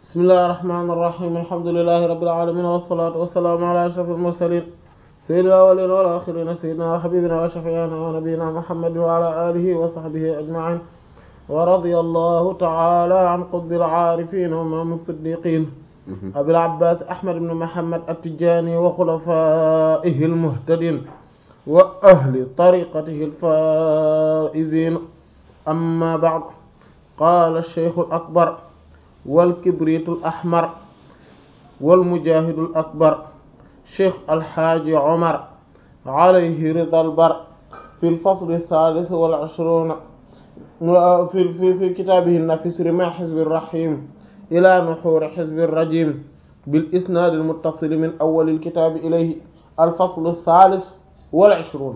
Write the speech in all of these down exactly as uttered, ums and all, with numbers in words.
bismillahir rahmanir rahim alhamdulillahi rabbil alamin wassalatu wassalamu ala ashrafil mursalin sayyidil awwalin wal akhirin sayyidina wa habibina wa shafi'ina wa nabiyyina muhammadin wa ala alihi wa sahbihi ajma'in wa radiyallahu ta'ala an qutbil arifin wa imam as-siddiqin abil abbas ahmad ibn muhammad at-tijani wa khulafaihi al-muhtadin wa ahli tariqatihi al-faizin amma ba'd qala ash-shaykh al-akbar والكبريت الأحمر والمجاهد الأكبر شيخ الحاج عمر عليه رضا البر في الفصل الثالث والعشرون في, في, في كتابه النفيس رمى حزب الرحيم إلى نحور حزب الرجيم بالإسناد المتصل من أول الكتاب إليه الفصل الثالث والعشرون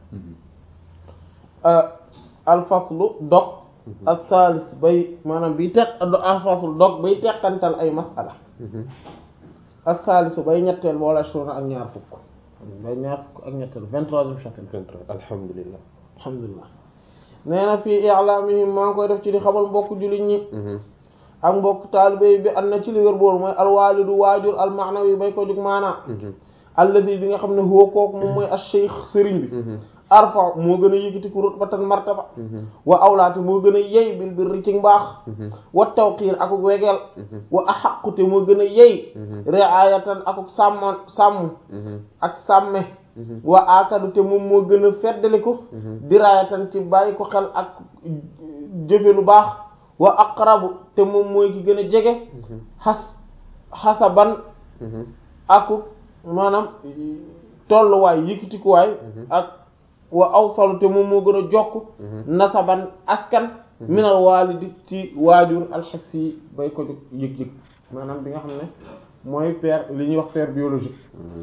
آه الفصل دق al-thalith bay maanaam bi teq al-fasl dog bay teqantal ay masala al-thalith bay ñetteel wala ashruna ak ñaar fukk bay ñaar fukk ak ñetteel vingt-troisième chapitre vingt-trois alhamdulillah alhamdulillah nee na fii i'lamihim maa ngi koy def ci di xamal mbokk jullit ñi ak mbokk taalibe bi an na ci li wér boor mooy alwaalidu waajur al-ma'nawi bay ko jug maanaa alladhi bi nga xam ne huwa kooku moom mooy ash-shaykh sëriñ bi arfa moo gën a yëkkati ku rutbatan martaba wa awlaate moo gën a yey bil birri ci mbaax wa tawqiir akuk wegeel wa axaqute moo gën a yey riayatan akuk sàmm sàmm ak sàmme wa aakadu te moom moo gën a feddaliku diraayatan ci bàyyi ko xel ak jëfe lu baax wa aqrabu te moom mooy ki gën a jege xas xasaban akuk maanaam tolluwaay yëkkatikuwaay ak wa awsalu te moom moo gën a jokk nasaban askan minal waalidi ci waajur alxassi bay ko jóg yëg-yëg maanaam bi nga xam ne mooy père li ñuy wax père biologique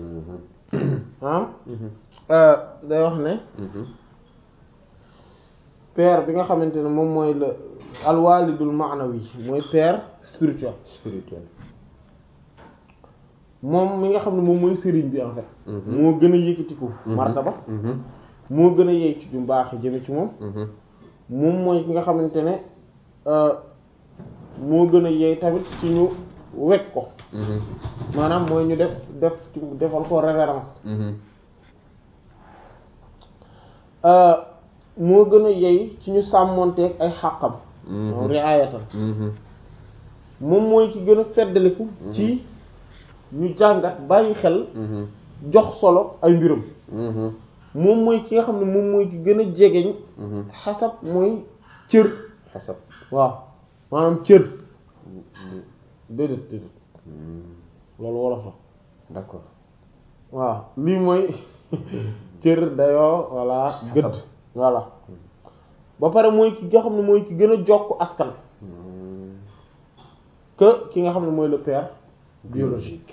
ah day wax ne père bi nga xamante ne moom mooy la alwaalidul maanawi mooy père spirituel spirituel moom mi nga xam ne moom mooy sëriñ bi en fait moo gën a yëkkatiku martaba moo gën a yey ci ju mbaax jëme ci moom moom mooy ki nga xamante ne moo gën a yey tamit ci ñu wekk ko maanaam mooy ñu def def defal ko révérence moo gën a yey ci ñu sàmmonteeg ay xàqam moom riayatan moom mooy ki gën a feddaliku ci ñu jàngat bàyyi xel jox solo ay mbiram moom mooy ki nga xam ne moom mooy ki gën a jegeñ xasab mooy cër xasab waaw maanaam cër déedéet déedéet loolu wolof la d'accord waaw lii mooy cër dayoo walla gëdd voilà ba pare mooy ki nga xam ne mooy ki gën a jokk askan que ki nga xam ne mooy le père biologique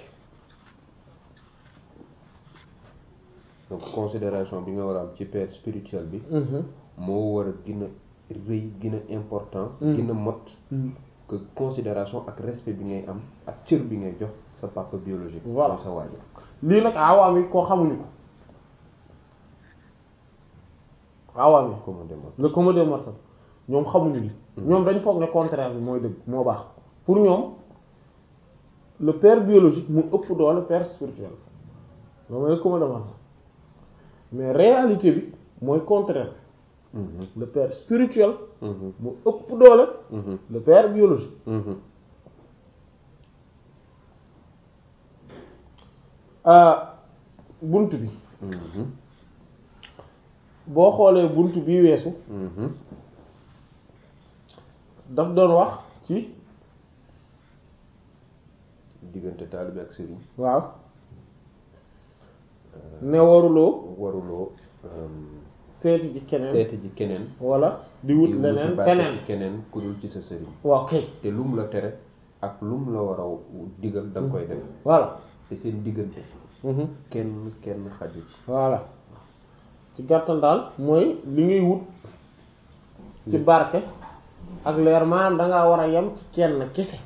donc considération bi nga war a am ci père spirituel bi moo war a gën a rëy gën a important gën a mot que considération ak respect bi ngay am ak cër bi ngay jox sa papa biologique voilà sa waajur lii nag awaam yi koo xamuñu ko awaam yi le commun des mortels ñoom xamuñu li ñoom dañ foog ne contraire bi mooy dëgg moo baax pour ñoom le père biologique mu ëpp doole père spirituel moom mooy le commun des mortels mais réalité bi mooy contraire bi le père spirituel mu ëpp doole le père biologique bunt bi boo xoolee bunt bi weesu daf doon wax ci diggante taalibe ak sëriñ waaw ne waruloo waruloo seeti ji keneen seeti ji keneen wala di wut leneen keneen keneen ku dul ci sa sëriñ waaw kay te lum la tere ak lum la war a digal da nga koy def voilà te seen diggante kenn kenn xaju voilà ci gàttal daal mooy li ngay wut ci barke ak leer maanaam dangaa war a yem ci kenn kese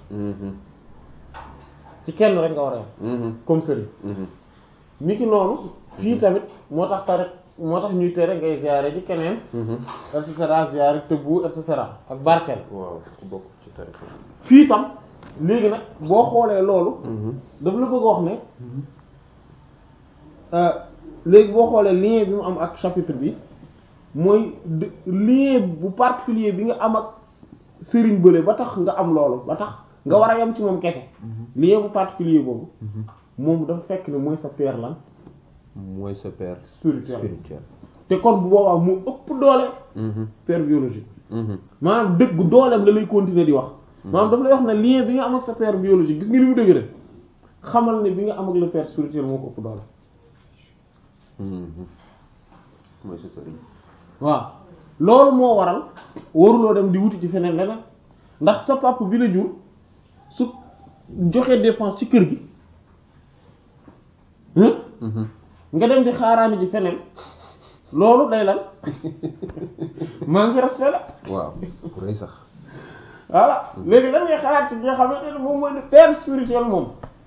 ci kenn rek nga war a yem comme sëriñ ni ki noonu fii tamit moo tax pare moo tax ñuy tere ngay ziyaare ci keneen et cetera ziyaare tëbbu et cetera ak barkeel waaw ku bokk ci tarixa fii tam léegi nag boo xoolee loolu daf la bëgg a wax ne léegi boo xoolee lien bi mu am ak chapitre bi mooy lien bu particulier bi nga am ak sëriñ bële ba tax nga am loolu ba tax nga war a yam ci moom kese lien bu particulier boobu moom dafa fekk ne mooy sa père lan mooy sa père spirituel spirituel te kon bu boobaa mu ëpp doole père biologique maanaam dëgg dooleem la lay continuer di wax maanaam dafa lay wax ne lien bi nga am ak sa père biologique gis nga ni mu dëgg rek xamal ne bi nga am ak le père spirituel moo ko ëpp doole mooy sa sëriñ waaw loolu moo waral waruloo dem di wuti ci feneen leneen ndax sa papa bi la jur su joxee dépense ci kër gi nga dem di xaaraani ji feneen loolu day lan maa ngi respect la waaw bu rëy sax voilà léegi lan ngay xalaat ci nga xamante ne moom mooy le père spirituel moom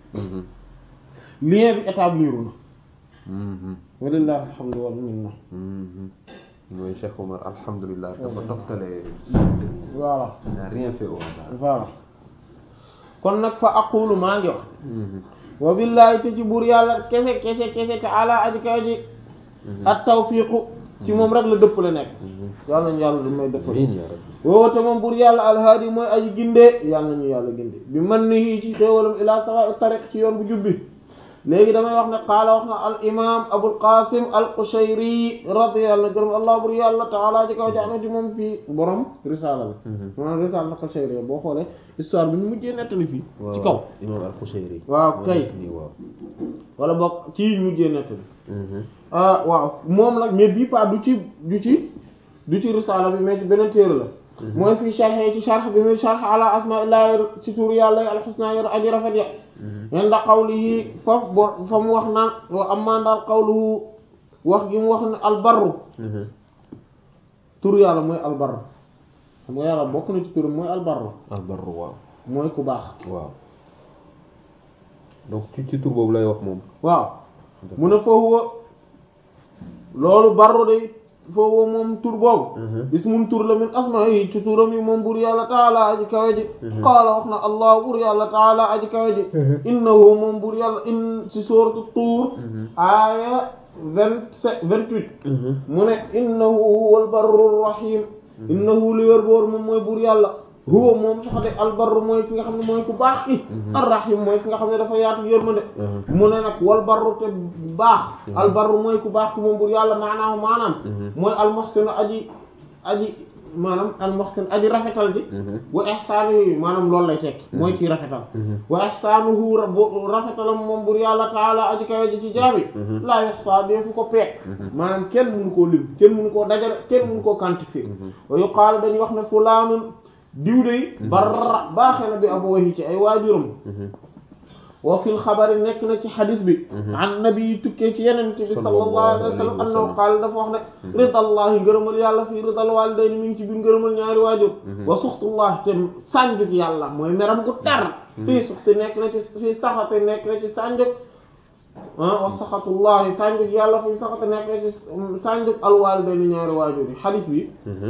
lien bi établir na walillahi alhamdu wal minna mooy Cheikh Omar alhamdulilah dafa toftale voilà n'a rien fait au hasard voilà kon nag fa aqulu maa ngi wax wa billahi te ci buur yàlla kese kese kese te ala aji kaw ji at tawfiqu ci moom rek la dëpp la nekk yàlla nañu yàlla du may dëppal woote moom buur yàlla alhaadi mooy aji gindee yàlla nañu yàlla gindee bi man ni ci xéewalam ila sawa tariq ci yoon bu jubbi léegi damay wax ne qaala wax na al imam abul qasim al qushayri radiyallahu gërëm allah buur yàlla taala ji kaw jaano ci moom fii borom risala bi maanaam risala na qushayri boo xoolee histoire bi ñu mujjee nettali fii ci kaw imam al qushayri waaw kay wala bokk ci mujjee nettali ah waaw moom nag mais bii pas du ci du ci du ci risala bi mais ci beneen téere la mooy fii sharh ci sharh bi muy sharh ala asma'illahi ci tur yàlla yi alxusna yor aji rafet ya inda qawlihi foofu bo fa mu wax naan wa amma daal qawluhu wax gi mu wax ne albarru tur yàlla mooy albarru xam nga yàlla bokk na ci turam mooy albarru albarru waaw mooy ku baax waaw donc ci ci tur boobu lay wax moom waaw mu ne foofu loolu barru day foofu moom tur boobu ismun tur la min asma'i ci turam yi moom buur yàlla taala aji kawe ji qaala wax na allah buur yàlla taala aji kawe ji innahu moom buur yàlla in ci sourate Tuur aaya vingt-sept vingt-huit mu ne innahu huwal barrur rahim innahu li wér boor moom mooy buur yàlla huwa moom sax de albarru mooy ki nga xam ne mooy ku baax ki arrahim mooy ki nga xam ne dafa yaatu yërmande mu ne nag wal barru te baax albarru mooy ku baax ki moom bur yàlla maanaam maanaam mooy almuhsinu aji aji maanaam almuhsin aji rafetal ji wa ihsaanu yi maanaam loolu lay tekki mooy kii rafetal wa ihsaanuhu rafetalam moom bur yàlla taala aji kawe ji ci jaabi laa yuhsaa dee fu ko peek maanaam kenn mënu koo lim kenn mënu koo dajale kenn mënu koo quantifier wa yuqaalu dañuy wax ne fulaanun diw de barra baaxee na bi abawayhi ci ay waajuram wa fil xabari nekk na ci xadis bi an nabi tukkee ci yeneen bi sallallahu alayhi wa sallam annahu qaala dafa wax ne ridallahi ngërëmal yàlla fii ridal walidayni mi ngi ci biir ngërëmal ñaari waajur wa suxtullahi te sànjuk yàlla mooy meram gu tar fii suxti nekk na ci fii saxate nekk na ci sànjuk wa saxatullahi sànjuk yàlla fii saxate nekk na ci sànjuk alwalidayni ñaari waajur yi xadis bi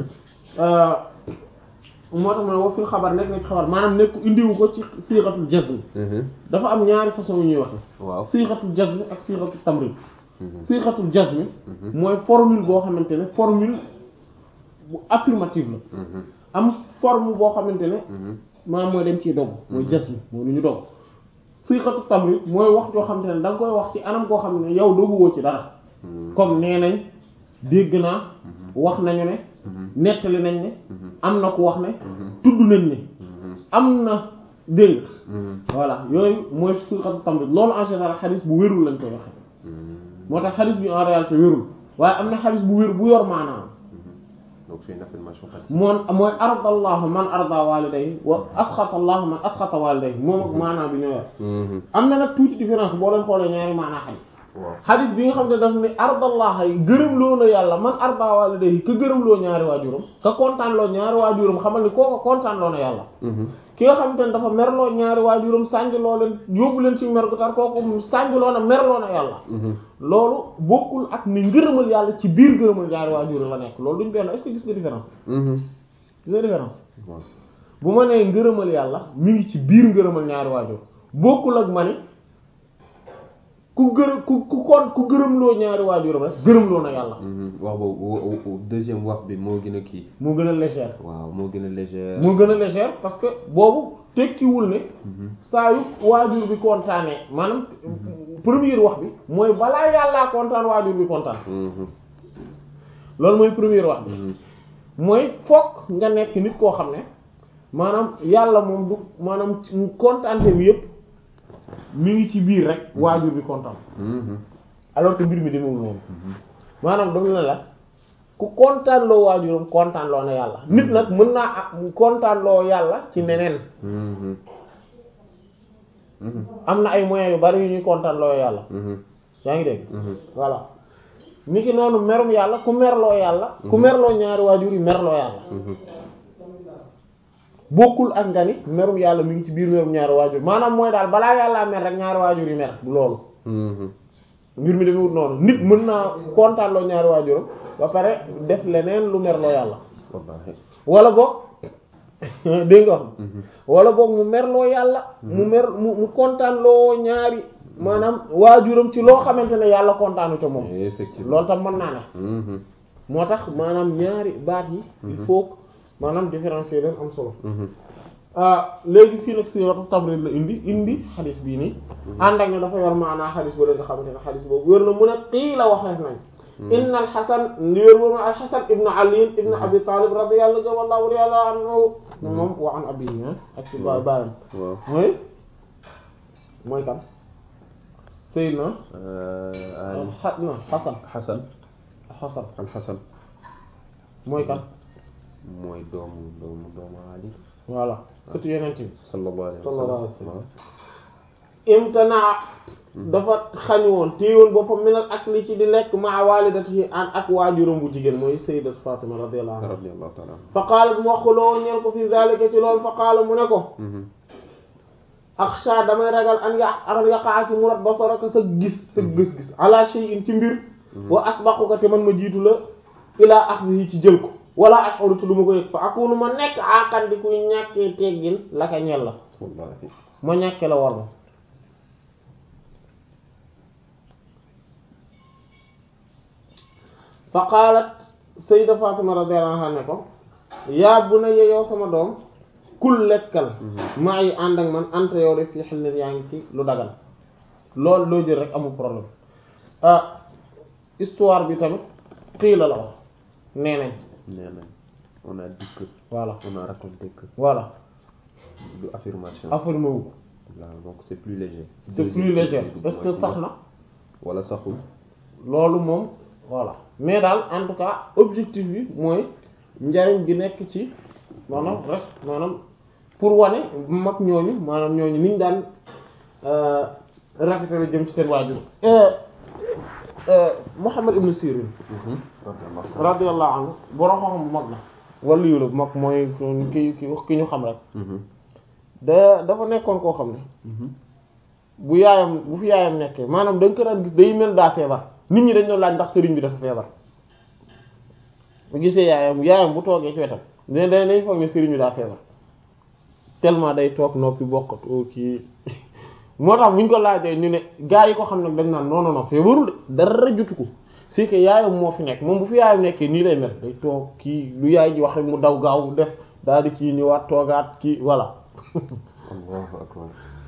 moo tax ma ne wa fil xabar nekk na ci xabar maanaam nekk indiwu ko ci siixatul jazm dafa am ñaari façon yu ñuy waxe waaw siixatul jazm ak siixatul tamrid siixatul jazm mooy formule boo xamante ne formule bu affirmative la am forme boo xamante ne maanaam mooy dem ciy dogg mooy jazm mooy lu ñu dogg siixatul tamrid mooy wax joo xamante ne da nga koy wax ci anam koo xam ne yow dogguwoo ci dara comme nee nañ dégg naa wax nañu ne nettali nañ ne am na ku wax ne tudd nañ ne am na dégg voilà yooyu mooy siixatu tamrid loolu en général xadis bu wérul lañ koy waxe moo tax xadis bi en réalité wérul waaye am na xadis bu wér bu yor maanaam donc c'est une affirmation facile moom mooy ardallahu man arda walidayhi wa asxata allahu man asxata walidayhi moom ak maanaam bi ñoo yor am na nag tuuti différence boo leen xoolee ñaari maanaa xadis xadis bi nga xam ne daf ni ardallaha yi gërëmloo na yàlla man arda walidayhi ka gërëmloo ñaari waajuram ka kontaanloo ñaari waajuram xamal ni kooka kontaanloo na yàlla ki nga xamante ne dafa merloo ñaari waajuram sànjloo leen yóbbu leen ci mer gu tar kooku sànjloo na merloo na yàlla loolu bokkul ak ni ngërëmal yàlla ci biir ngërëmal ñaari waajuram la nekk loolu duñ benn est-ce que gis nga différence gis nga différence bu ma nee ngërëmal yàlla mi ngi ci biir ngërëmal ñaari waajur bokkul ak ma ni ku gërëm ku ku kon ku gërëmloo ñaari waajuram rek gërëmloo na yàlla. wax boobu deuxième wax bi moo gën a kii. moo gën a légère. waaw moo gën a légère. moo gën a légère parce que boobu tekkiwul ne. saa yu waajur bi kontaanee maanaam première wax bi mooy balaa yàllaa kontaan waajur bi kontaan. loolu mooy première wax bi. mooy fokk nga nekk nit koo xam ne maanaam yàlla moom du maanaam kontaante bi yépp mi ngi ci biir rek waajur bi kontaan. alors que mbir mi demewul noonu. maanaam dama ne la ku kontaan loo waajuram kontaan loo na yàlla. nit nag mën naa am kontaan loo yàlla ci neneen. am na ay moyens yu bari yu ñuy kontaan loo yàlla. yaa ngi dégg. voilà ni ki noonu merum yàlla ku merloo yàlla. ku merloo ñaari waajur yi merloo yàlla. bokkul ak nga ni merum yàlla mi ngi ci biir merum ñaari waajur maanaam mooy daal balaa yàllaa mer rek ñaari waajur yi mer du loolu. mbir mi demewut noonu nit mën naa kontaan loo ñaari waajuram ba pare def leneen lu merloo yàlla. wala boog dégg nga wax. wala boog mu merloo yàlla. mu mer mu mu kontaan loo ñaari maanaam waajuram ci loo xamante ne yàlla kontaanu ca moom. effectivement loolu tam mën naa ne. moo tax maanaam ñaari baat yi. il faut maanaam différencier leen am solo. léegi fii nag si watu Tabrid la indi indi xadis bii nii. ànd ak ne dafa yor maanaa xadis ba nga xamante ne xadis boobu wér na mu ne kii la wax nañ. inna al-Hasan li wér boobu al-Hasan ibn Ali ibn Abi Talib radiyallahu anhu moom wa an abihi ak ci baay baayam. waaw mooy mooy kan. Seydina. Ali non Hasan. Hasan. Hasan al-Hasan. mooy kan. mooy doomu doomu doomu Ali. voilà surtout yeneen bi sallallahu alayhi wa sallam imtana dafa xañ woon téewoon boppam minal ak li ci di lekk ma walidatihi an ak waajuram bu jigéen mooy sayyidat Fatima radiyallahu anha radiyallahu ta'ala fa qaala mu wax loo ñeel ko fi zalika ci loolu fa qaala mu ne ko akhsha damay ragal an ya an yaqaa ci murat basaraka sa gis sa gis-gis ala shay'in ci mbir wa asbaquka te man ma jiitu la ilaa axdihi ci jël ko wala ashuru tu duma ko yëg fa akunu ma nekk aqan di kuy ñàkkee teggin la ka ñel la ma ñàkke la war ma fa qaalat sayyida Fatima radiyallahu anha ne ko yaa bunayya yow sama doom kul lekkal maa yi ànd ak man anta yow def fii xel leen yaa ngi ci lu dagal loolu loo jël rek amul problème ah histoire bi tamit xii la la wax nee nañ nee nañ on a dit que voilà on a raconté que voilà du affirmation affirmé wu voilà donc c'est plus léger c'est plus léger est-ce que sax na wala saxul loolu moom voilà mais daal en tout cas objectif bi mooy njariñ gi nekk ci maanaam rest maanaam pour wane mag ñooñu maanaam ñooñu niñ daan rafetale jëm ci seen waajur Muhammad ibn Sirin radiyallahu anhu borom xam bu mag la wala yu la bu mag mooy ki ki ki ñu xam rek da dafa nekkoon koo xam ne bu yaayam bu fi yaayam nekkee maanaam da nga ko daan gis day mel daa feebar nit ñi dañ doon laaj ndax sëriñ bi dafa feebar bu gisee yaayam yaayam bu toogee ci wetam ne day nañ foog ne sëriñ bi daa feebar tellement day toog noppi bokkatoo kii moo tax bu ñu ko laajee ñu ne gaa yi ko xam nag dañ naan non non non feebarul de dara jutu ko c'est que yaayam moo fi nekk moom bu fi yaayam nekkee nii lay mel day toog kii lu yaay ji wax rek mu daw gaaw def daal di kii ñëwaat toogaat kii voilà. Allahu akbar.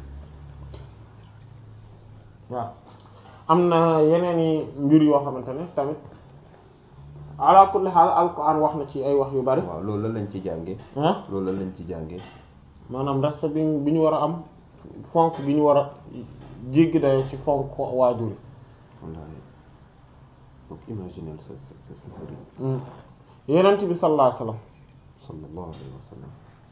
waaw am na yeneen i mbir yoo xamante ne tamit ala kulli haal alquran wax na ci ay wax yu bari. waaw loolu la lañ ci jànge ah loolu la lañ ci jànge maanaam respect bi bi ñu war a am fonk bi ñu war a jéggi dayo ci fonk waajur yi. wallahi donc imaginez sa sa sa sa sëriñ. Yonent bi sallallahu alayhi wasallam. sallallahu alayhi wasallam.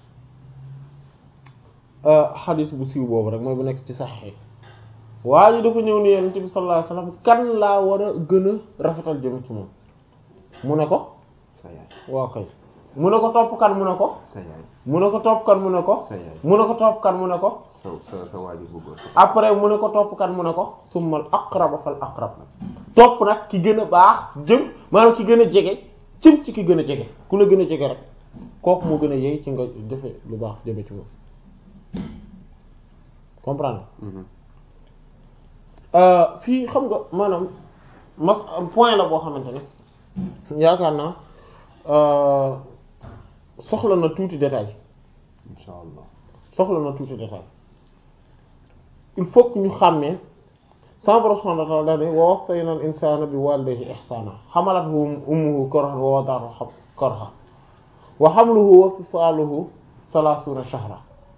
xadis bu siiw boobu rek mooy bu nekk ci Sahih waa ji dafa ñëw ni Yonent bi sallallahu alayhi wasallam kan laa war a gën a rafetal jëm ci moom mu ne ko. sa yaay waaw kay mu ne ko topp kan mu ne ko. sa yaay mu ne ko topp kan mu ne ko. sa yaay mu ne ko topp kan mu ne ko. sa sa sa waajur bu góor. après mu ne ko topp kan mu ne ko summal aqrab fal aqrab topp nag ki gën a baax jëm maanaam ki gën a jege jëm ci ki gën a jege ku la gën a jege rek kooku moo gën a yey ci nga defe lu baax jëme ci moom comprendre fii xam nga maanaam mas point la boo xamante ne yaakaar naa soxla na tuuti détail insha allah soxla na tuuti détail il faut que ñu xàmmee sama borom subhanahu wa ta'ala dane wa wassayna al insana bi walidayhi ihsana hamalathu ummuhu kurhan wa wada'athu kurhan wa hamluhu wa fisaluhu thalathuna shahra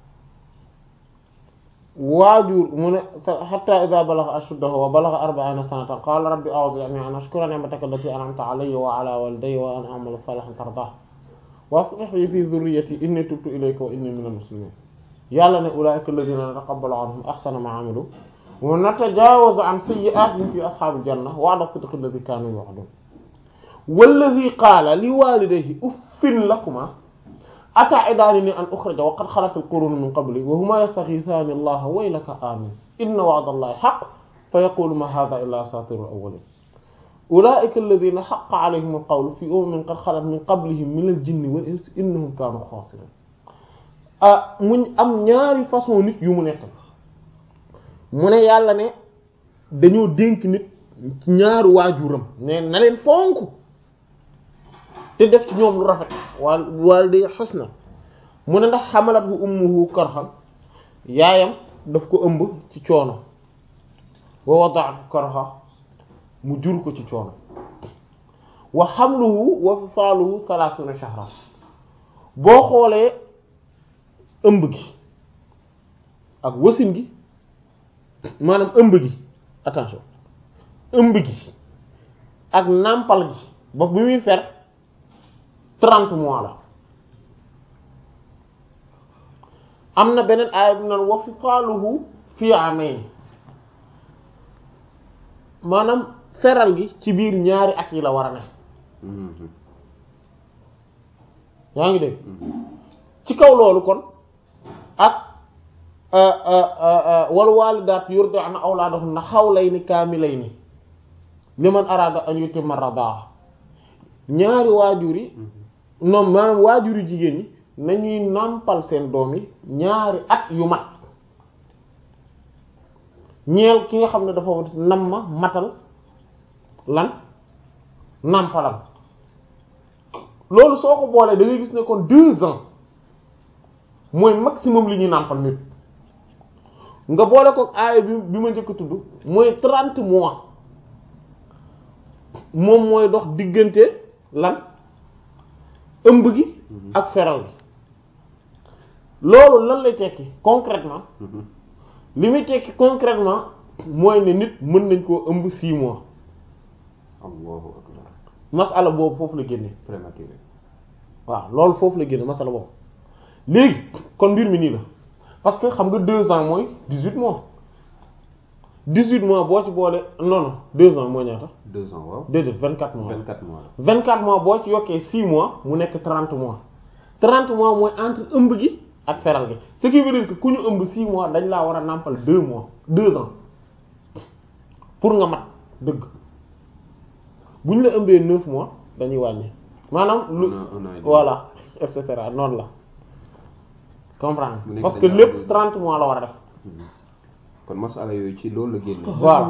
waajur mu ne hatta idha balagha ashuddahu wa balagha arba'ina sanatan qala rabbi a'udhini an ashkura ni'mataka allati an'amta alayya wa ala walidayya wa an a'mala salihan tardah wa aslih li fi dhurriyyati inni tubtu ilayka wa inni minal muslimin yàlla ne ulaa'ika alladhina nataqabbalu anhum ahsana ma 'amilu wa natajawazu an sayyi'atihim fi ashabil janna wa'da sidqi alladhi kanu yu'adun walladhi qala liwalidayhi uffin lakuma ata'idani an ukhrija wa qad khalat al-qurun min qabli wa huma yastaghithani allaha waylaka amin inna wa'da allahi haqq fa yaqulu ma hadha illa asatirul awwalin ulaa'ika alladhina haqqa 'alayhim al-qawlu fi umamin qad khalat min qablihim min al-jinni wal insi innahum kanu khasirin ah muñ am ñaari façon nit yu mu nekk mu ne yàlla ne dañoo dénk nit ci ñaari waajuram ne na leen fonk te def ci ñoom lu rafet wal wal di husna mu ne ndax xamalathu ummuhu karhan yaayam daf ko ëmb ci coono wa wada'athu karha mu jur ko ci coono wa hamluhu wa fisaaluhu thalathuna shahra boo xoolee ëmb gi ak wasin gi maanaam ëmb gi attention ëmb gi ak nàmpal gi ba bi muy fer trente mois la am na beneen aaya bi naan wa fisaaluhu fi amayn maanaam feral gi ci biir ñaari at yi la war a ne yaa ngi dégg ci kaw loolu kon ak wal walidaat yurdi'na awlaadahunna hawlayni kaamilayni liman araada an yutimma radaa ñaari waajur yi noonu maanaam waajur yu jigéen ñi nañuy nàmpal seen doom yi ñaari at yu mat ñeel ki nga xam ne dafa nam ma matal lan nàmpalam loolu soo ko boolee da ngay gis ne kon deux ans mooy maximum li ñuy nàmpal nit nga boole ko aaya bi bi ma njëkk a tudd mooy trente mois moom mooy dox diggante lan ëmb gi ak feral gi loolu lan lay tekki concrètement li muy tekki concrètement mooy ne nit mën nañ koo ëmb six mois allahu akbar masala boobu foofu la génne prématuré waaw loolu foofu la génne masala boobu léegi kon mbir mi nii la parce que xam nga deux ans mooy dix-huit mois dix-huit mois boo ci boole non non deux ans mooy ñaata deux ans waaw déedéet vingt-quatre mois vingt-quatre mois vingt-quatre mois boo ci yokkee six mois mu nekk trente mois trente mois mooy entre ëmb gi ak feral gi ce qui veut dire que ku ñu ëmb six mois dañ laa war a nàmpal deux mois deux ans pour nga mat dëgg bu ñu la ëmbee neuf mois dañuy wàññi maanaam lu voilà et cetera noonu la comprendre parce que lépp trente mois la war a def kon masala yooyu ci loolu la génne voilà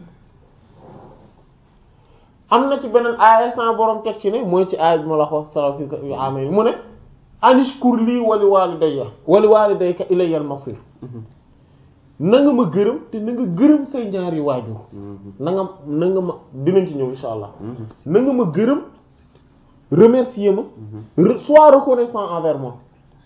am na ci beneen aaya sa borom teg ci ne mooy ci aaya bi ma la wax salaw fi yu amee mu ne anishkur lii wali walidayya wali walidayka ilayya al-masir na nga ma gërëm te na nga gërëm say ñaari waajur na nga na nga ma dinañ ci ñëw insha allah na nga ma gërëm remercier ma sois reconnaissant envers moi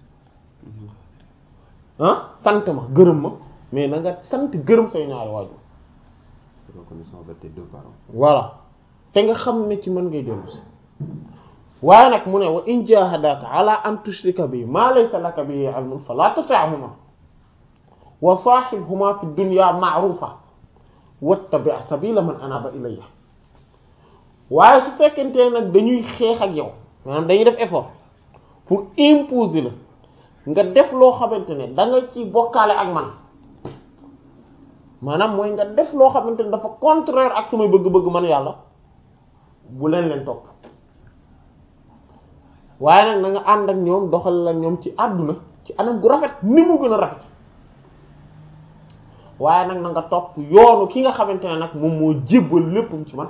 ah sant ma gërëm ma mais na nga sant gërëm say ñaari waajur reconnaissant envers tes deux parents voilà te nga xam ne ci mën ngay dellu si waaye nag mu ne wa in jahadaka ala an tushrika bi ma laysa laka bihi ilmun fala tuti'huma wa sahibhuma fi dunya ma'rufa wattabi' sabila man anaba ilayya waaye su fekkente nag dañuy xeex ak yow maanaam dañuy def effort pour imposer la nga def loo xamante ne da nga ci bokkaale ak man maanaam mooy nga def loo xamante ne dafa contraire ak samay bëgg-bëgg man yàlla bu leen leen topp waaye nag na nga ànd ak ñoom doxal la ñoom ci àdduna ci anam gu rafet ni mu gën a rafet waaye nag na nga topp yoonu ki nga xamante ne nag moom moo jébbal léppam ci man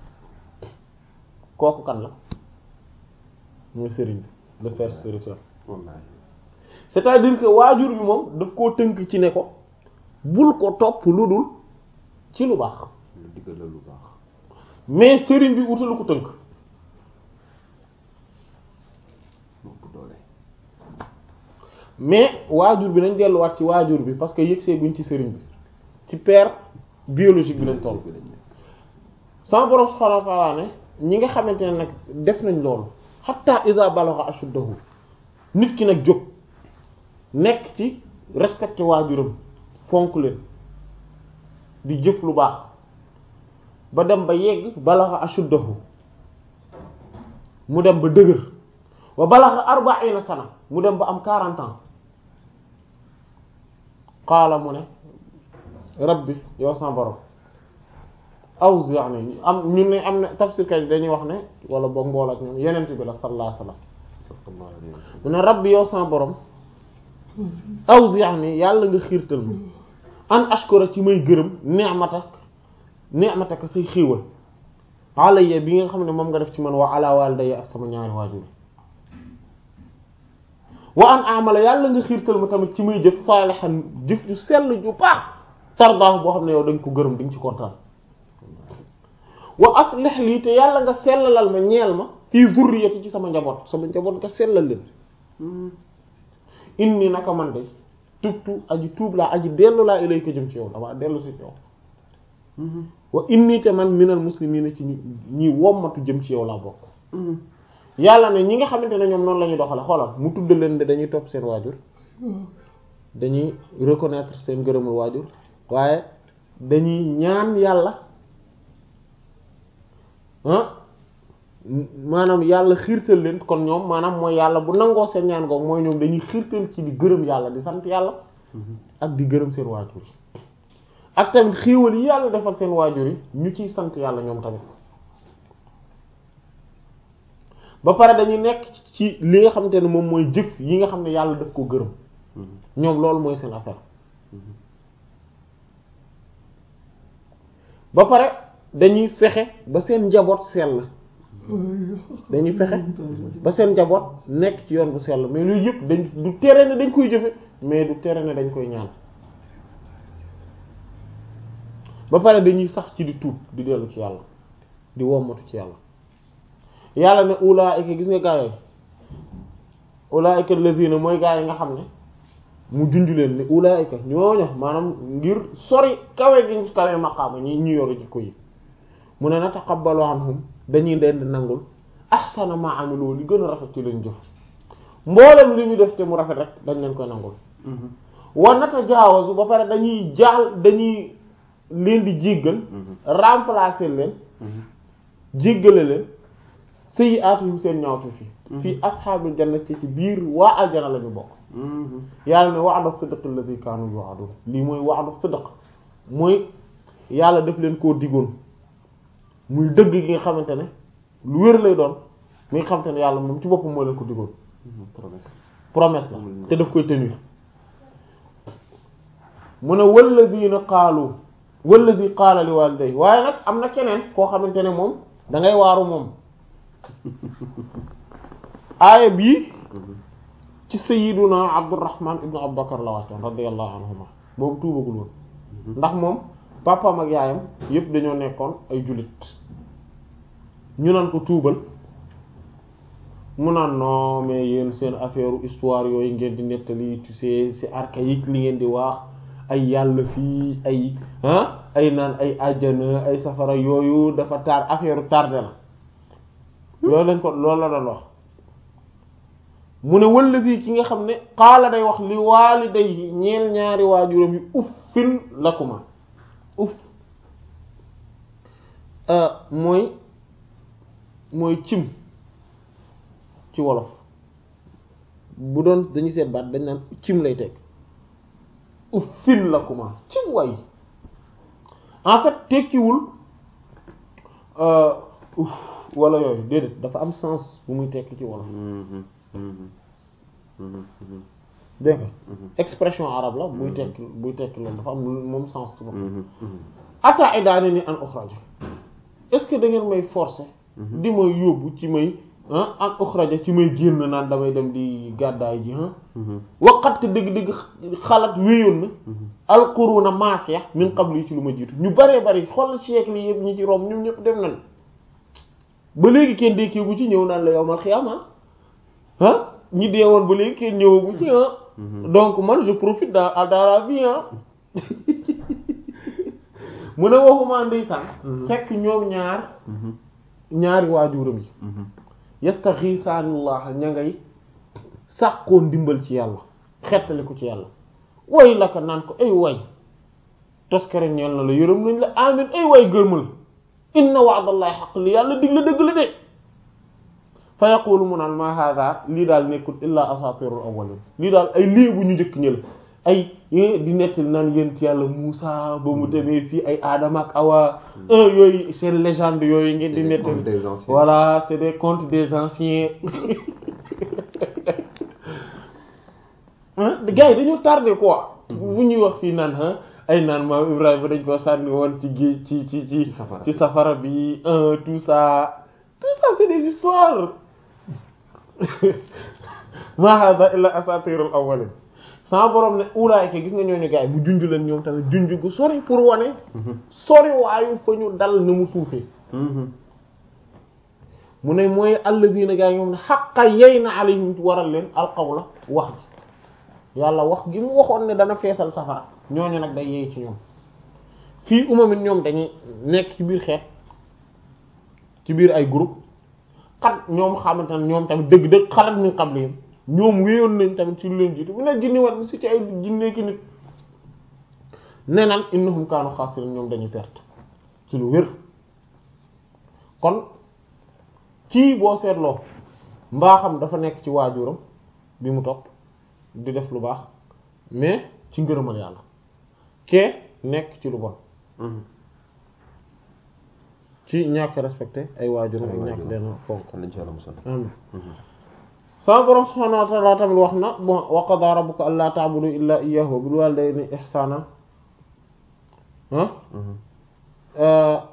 kooku kan la mooy sëriñ bi le père spirituel. c'est-à-dire que waajur bi moom daf koo tënk ci ne ko bul ko topp lu dul ci lu baax. lu diggal la lu baax. mais sëriñ bi utalu ko tënk. mais waajur bi nañ delluwaat ci waajur bi parce que yëgsee buñ ci sëriñ bi ci père biologique bi lañ toll. sama borom subhanahu wa ta'ala ne ñi nga xamante ne nag def nañ loolu hatta iza balagha ashuddahu nit ki nag jóg nekk ci respecté waajuram fonk leen di jëf lu baax ba dem ba yegg balagha ashuddahu mu dem ba dëgër wa balagha arba'ina sana mu dem ba am quarante ans qaala mu ne rabbi yow sama borom awzi'ni am ñu ne am na tafsir kay dañuy wax ne wala boog mbooloo ak ñoom yeneen bi la sallallahu alayhi wasallam mu ne rabbi yow sama borom awzi'ni yàlla nga xiirtal ma an ashkura ci may gërëm ni'matak ni'mataka say xéewal alayya bi nga xam ne moom nga def ci man wa ala walidayya ak sama ñaari waajur wa an amala yàlla nga xiirtal ma tamit ci may jëf saalihan jëf ju sell ju baax tardaahu boo xam ne yow dañ ko gërëm di nga ci kontaan wa aslih lii te yàlla nga sellalal ma ñeel ma fii zurriyati ci sama njaboot sama njaboot nga sellal leen inni naka man de tubtu aji tuub laa aji dellu laa ilayka jëm ci yow dama dellu si yow wa inni te man minal muslimiina ci ñi wommatu jëm ci yow laa bokk yàlla ne ñi nga xamante ne ñoom noonu la ñuy doxale xoolal mu tudd leen ne dañuy topp seen waajur dañuy reconnaître seen gërëmul waajur waaye dañuy ñaan yàlla ah maanaam yàlla xiirtal leen kon ñoom maanaam mooy yàlla bu nangoo seen ñaan goog mooy ñoom dañuy xiirtal ci di gërëm yàlla di sant yàlla ak di gërëm seen waajur yi ak tamit xéewal yi yàlla defal seen waajur yi ñu ciy sant yàlla ñoom tamit ba pare dañuy nekk ci li nga xamante ne moom mooy jëf yi nga xam ne yàlla daf ko gërëm ñoom loolu mooy seen affaire ba pare dañuy fexe ba seen njaboot sell dañuy fexe ba seen njaboot nekk ci yoon bu sell mais luy yëpp dañ du tere ne dañ koy jëfe mais du tere ne dañ koy ñaan ba pare dañuy sax ci di tuub di dellu ci yàlla di wommatu ci yàlla yàlla ne ulaa'ika gis nga gaayooy ulaa'ika allazina mooy gaay yi nga xam ne mu junj leen ne ulaa'ika ñooñu maanaam ngir sori kawe gi kawe maqaama ñi ñu yoru jikko yi mu ne nataqabbalu anhum dañuy leen di nangul ahsana ma amilu li gën a rafet ci leen jëf mboolem li ñu def te mu rafet rek dañ leen koy nangul wa natajaawazu ba pare dañuy jaal dañuy leen di jéggal remplacer leen jéggale leen sayyi'aatuhum seen ñaawtu fi fii ashaabil jannati ci biir waa aljana la ñu bokk yàlla ne wa'da sidq alladhi kaanu yu'adun lii mooy wa'da sidq mooy yàlla def leen koo digoon muy dëgg gi nga xamante ne lu wér lay doon mi nga xamante ne yàlla moom ci boppam moo leen ko digoon promesse promesse la te daf koy tenir mu ne walladhina qaalu walladhi qaala li walidayhi waaye nag am na keneen koo xamante ne moom da ngay waaru moom aaya bii ci sayyiduna Abdurrahman ibnu Abubakar la wàccoon radiyallahu anhuma boobu tuubagul woon ndax moom papaam ak yaayam yépp dañoo nekkoon ay jullit ñu naan ko tuubal mu naan non mais yéen seen affaire histoire yooyu ngeen di nettali tu sais c'est archaïque li ngeen di wax ay yàlla fii ay ah ay naan ay àjjana ay safara yooyu dafa tar affaire tardé la loolu lañ ko loolu la doon wax mu ne wëll fii ki nga xam ne xaala day wax li waalidayhi ñeel ñaari waajuram yi uffin lakuma uff mooy mooy cim ci wolof bu doon dañuy seet baat dañ naan cim lay teg uffin lakuma cim way en fait tekkiwul uff wala yooyu déedéet dafa am sens bu muy tekki ci wolof dégg nga expression arabe la buy tekki buy tekki loolu dafa am moom sens ci boppam ata idaani ni an uxraja est-ce que da ngeen may forcer di may yóbbu ci may ah an uxraja ci may génn naan damay dem di gàddaay ji ah waqat que dëgg-dëgg xalaat wéyoon na alquruna maasiya min qabli yi ci lu ma jiitu ñu baree bari xool siècle yi yëpp ñi ci rom ñoom ñëpp dem nañ ba léegi kenn dekkee bu ci ñëw naan la yawmal xiyaama ah ñi deewoon ba léegi kenn ñëwagu ci ah donc man je profite dans dans la vie ah mu ne waxuma ndeysaan fekk ñoom ñaar ñaari waajuram yi yastaxiisaanullah ña ngay sàkkoon dimbal ci yàlla xettali ko ci yàlla way la ka naan ko ay way toskere ñeel na la yërëm nañ la amin ay way gërmal inna wa'dallahi haqq li yàlla dig la dëgg la de fa yaqulu mu naan ma hada lii daal nekkul illa asatirul awwalin lii daal ay léebu ñu njëkk ñël ay di nettali naan yent yàlla Muusa ba mu demee fii ay Adama ak Awa yooyu seen légende yooyu ngeen di nettali voilà c'est des contes des anciens gars yi dañoo tardé quoi bu ñuy wax fii naan ah ay naan maam Ibrahima dañ ko sànni woon ci géej ci ci ci ci safara bi tout ça tout ça c'est des histoires ma hada illa asatirul awwalin sama borom ne ulaayka gis nga ñooñu gaay bu junj leen ñoom tamit junj gu sori pour wane sori waayu fa ñu dal na mu suufee mu ne mooy alladina gaay ñoom ne xaqa yey na alayhim waral leen alqawla wax ji yàlla wax gi mu waxoon ne dana feesal safara ñooñu nag day yey ci ñoom fii umamit ñoom dañuy nekk ci biir xeet ci biir ay groupe xat ñoom xamante ne ñoom tamit dëgg-dëgg xalat min qablihim ñoom wéyoon nañ tamit ci lu leen jiitu bu ne jinni wat si ci ay jinne ki nit ne naan innahum kaanu xaasirin ñoom dañuy perte ci lu wér kon kii boo seetloo mbaaxam dafa nekk ci waajuram bi mu topp di def lu baax mais ci ngërëmal yàlla kee nekk ci lu bon ci ñàkk respecté ay waajuram ak ñàkk leen fonk sama borom subhaanahu wa ta'ala tamit wax na bon wa qadaa rabbuka allaa ta'budu illaa iyyaahu wa bil waalidayni ihsaana ah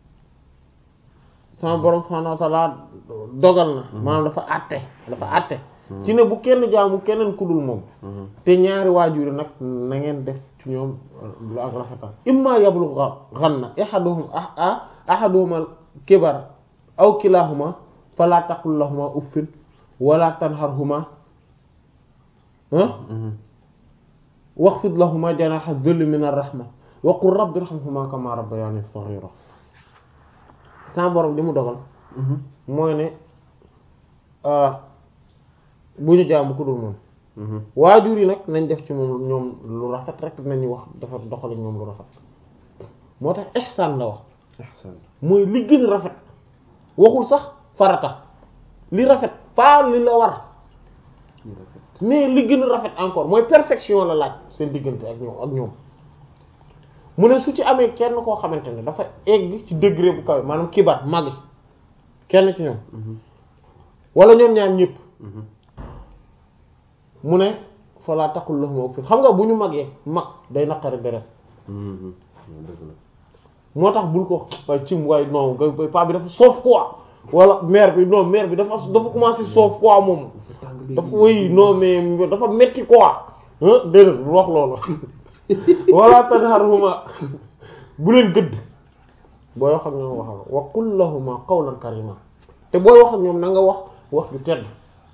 sama borom subhaanahu wa ta'ala dogal na maanaam dafa àtte dafa àtte ci ne bu kenn jaamu keneen ku dul moom te ñaari waajur nag na ngeen def ci ñoom lu ak rafetal imma yablughanna ahaduhum ahaduhuma kibar aw kilahuma fala taqul lahuma uffin wala tanharhuma waxfid lahuma janaha dhulli min ar-rahma wa qul rabbi irhamhuma kama rabbayani saghira sa borom li mu dogal mooy ne bu ñu jaamu ku dul moom waajur yi nag nañ def ci moom ñoom lu rafet rek nañu wax dafa doxal ñoom lu rafet moo tax ihsaan la wax ihsaan mooy li gën rafet waxul sax farata li rafet pas li la war mais li gën rafet encore mooy perfection la laaj seen diggante ak ñoom ak ñoom mu ne su ci amee kenn koo xamante ne dafa egg ci degré bu kawe maanaam kibar magi kenn ci ñoom wala ñoom ñaar ñëpp mu ne fala taqul lahum uffin xam nga bu ñu magee mag day naqari deret moo tax bul ko waaye cim waaye non pa bi dafa soof quoi wala mère bi non mère bi dafa dafa commencé soof quoi moom dafa wéy non mais dafa metti quoi déedéet bu wax loolu wala tanharhuma bu leen gëdd booy wax ak ñoom waxal wa qul lahuma qawlan karima te booy wax ak ñoom na nga wax wax ju tedd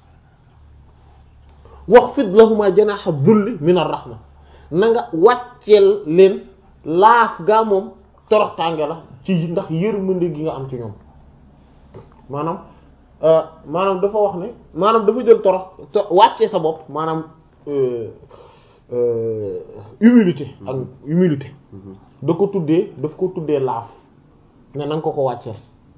waxfid lahuma janaha dhulli min ar-rahma na nga wàcceel leen laaf gaa moom toroxtaange la ci ndax yërmande gi nga am ci ñoom maanaam maanaam dafa wax ne maanaam dafa jël torox wàccee sa bopp maanaam humilité ak humilité da ko tuddee daf ko tuddee laaf ne na nga ko ko wàcceel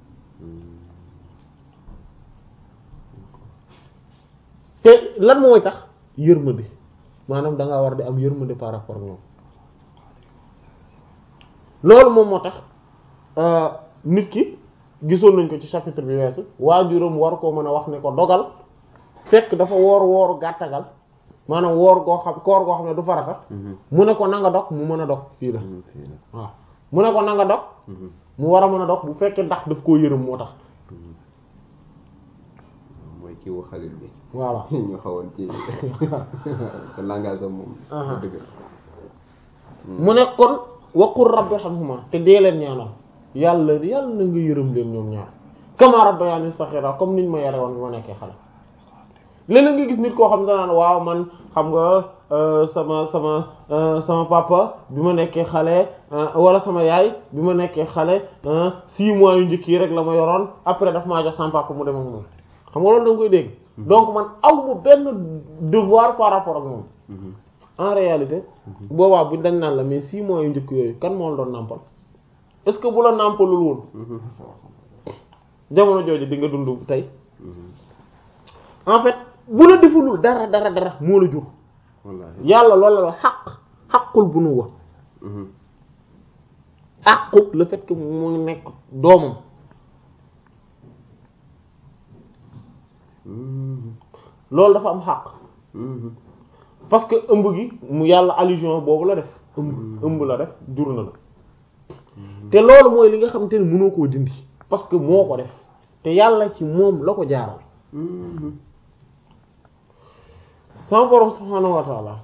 te lan mooy tax yërmande maanaam da ngaa war di am yërmande par rapport ñoom loolu moom moo tax nit ki gisoon nañ ko ci chapitre bi weesu waajuram war koo mën a wax ne ko dogal fekk dafa woor wooru gàttagal maanaam woor goo xam koor goo xam ne du farata mu ne ko na nga dog mu mën a dog fii la waaw mu ne ko na nga dog mu war a mën a dog bu fekkee ndax daf koo yërëm moo tax mooy kii wu xalil bi voilà ñu xawoon ci te langage am moom dëgg mu ne kon waqul rabbi irhamhuma te dee leen ñaanal yàlla yàlla na nga yërëm leen ñoom ñaar kama rabbayani saghira comme niñ ma yare woon bi ma nekkee xale léeg-léeg nga gis nit koo xam ne danaan waaw man xam nga sama sama sama papa bi ma nekkee xale wala sama yaay bi ma nekkee xale six mois yu njëkk yi rek la ma yoroon après daf maa jox sama papa mu dem ak moom xam nga loolu da nga koy dégg donc man aw ma benn devoir par rapport ak moom en réalité boobaa buñ dañ naan la mais six mois yu njëkk yooyu kan moo la doon nàmpal est-ce que bu la nàmpalul woon jamono jooju di nga dund tey en fait bu la defulul dara dara dara moo la jur yàlla loolu la xaq xaqul bu nu wax xaqul le fait que mu nekk doomam loolu dafa am xaq parce que ëmb gi mu yàlla allusion boobu la def ëmb ëmb la def jur na la te loolu mooy li nga xamante ne mënoo koo dindi parce que moo ko def te yàlla ci moom la ko jaaral sama borom subhaanahu wa ta'ala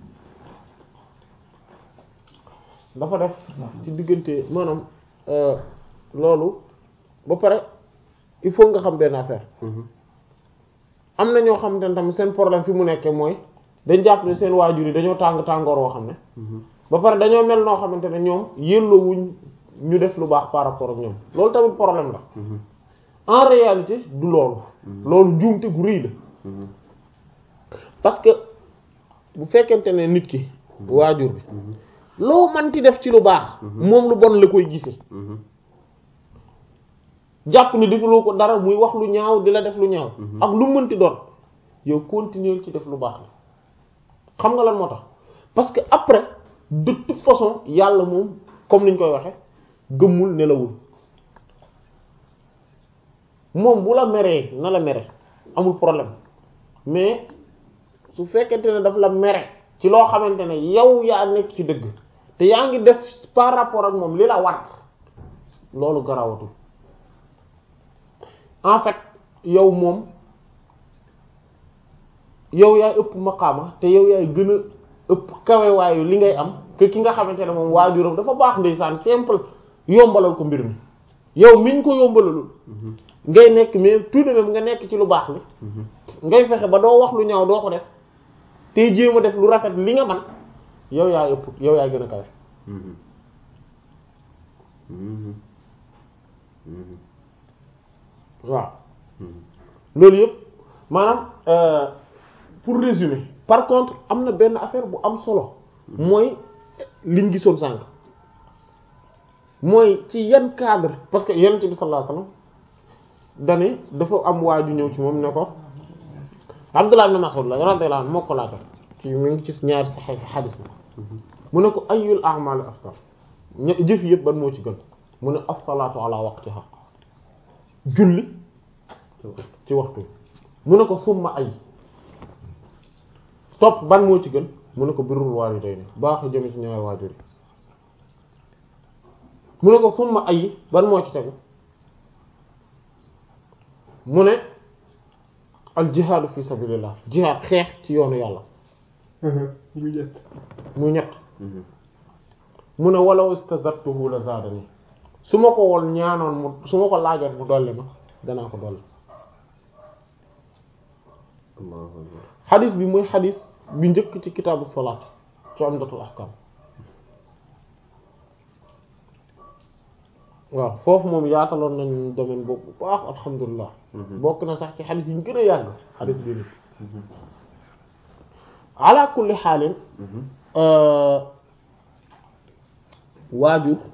dafa def ci diggante maanaam loolu ba pare il faut nga xam benn affaire am na ñoo xamante ne tamit seen problème fi mu nekkee mooy dañ jàpp ne seen waajur yi dañoo tàng tàngoor woo xam ne ba pare dañoo mel noo xamante ne ñoom yelloowuñ ñu def lu baax par rapport ak ñoom loolu tamit problème la en réalité du loolu loolu njuumte gu rëy la parce que bu fekkente ne nit ki waajur bi loo manti def ci lu baax moom lu bon la koy gise jàpp ni defuloo ko dara muy wax lu ñaaw di la def lu ñaaw ak lu mënti doon yow continuer ci def lu baax la xam nga lan moo tax parce que après de toute façon yàlla moom comme niñ koy waxe gëmmul nelawul moom bu la meree na la mere amul problème mais su fekkente ne daf la mere ci loo xamante ne yow yaa nekk ci dëgg te yaa ngi def par rapport ak moom li la war loolu garawatul en fait yow moom yow yaay ëpp maqaama te yow yaay gën a ëpp kawewaayu li ngay am que ki nga xamante ne moom waajuram dafa baax ndeysaan simple yombalal ko mbir mi yow miñ ko yombalalul ngay nekk mais tout de même nga nekk ci lu baax li ngay fexe ba doo wax lu ñaaw doo ko def tey jéem a def lu rafet li nga man yow yaay ëpp yow yaay gën a kawe waaw loolu yëpp maanaam pour résumer par contre am na benn affaire bu am solo mooy liñ gisoon sànq mooy ci yan cadre parce que yonent bi sallallahu alayhi wasallam dane dafa am waaju ñëw ci moom ne ko Abdullah ibn Mas'ud la radiyallahu anhu moo ko laata ci mi ngi ci ñaari sahih hadith mu ne ko ayyul a'mal afdal jëf yëpp ban moo ci gën mu ne as-salatu ala waqtiha julli ci waxtu mu ne ko summa ay topp ban moo ci gën mu ne ko birrul waalidayni baax jëme ci ñaari waajur yi mu ne ko summa ay ban moo ci tegu mu ne al jihaadu fi sabilillah jihaad xeex ci yoonu yàlla mu ñett mu ñett mu ne walaw istazadtuhu la zaadani su ma ko woon ñaanoon mu su ma ko laajoon mu dolli ma danaa ko dolli xadis bi mooy xadis bi njëkk ci kitaabu salaat ci Umdatul Ahkam waaw foofu moom yaataloon nañ domaine boobu bu baax alhamdulilah bokk na sax ci xadis yi ñu gën a yàgg xadis bii nii ala kulli xaalin waajur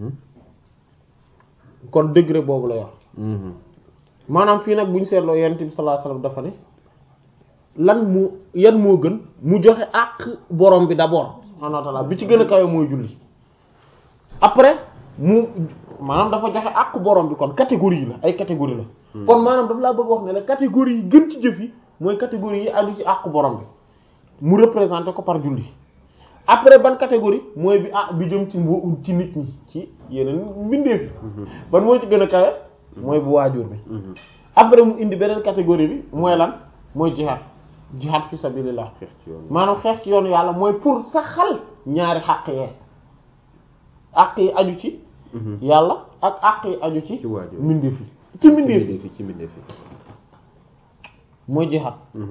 kon degré boobu la yor maanaam fii nag bu ñu seetloo yonent bi sallallahu alayhi wasallam dafa ne lan mu yan moo gën mu joxe àq borom bi d'abord subhaanahu wa ta'ala bi ci gën a kawe mooy julli après mu maanaam dafa joxe àqu borom bi kon catégorie la ay catégorie la kon maanaam daf laa bëgg wax ne la catégorie yi gën ci jëf yi mooy catégorie yi aju ci àqu borom bi mu représenté ko par julli après ban catégorie mooy bi ah bi jëm ci mbu ci nit ñi ci yeneen mbindeef yi ban moo ci gën a kawe mooy bu waajur bi après mu indi beneen catégorie bi mooy lan mooy jihad jihad fi sabilillah maanaam xeex ci yoonu yàlla mooy pour saxal ñaari xàq yee àq yi aju ci yàlla ak àq yi aju ci mbindeef yi ci mbindeef yi ci mbindeef yi mooy jihad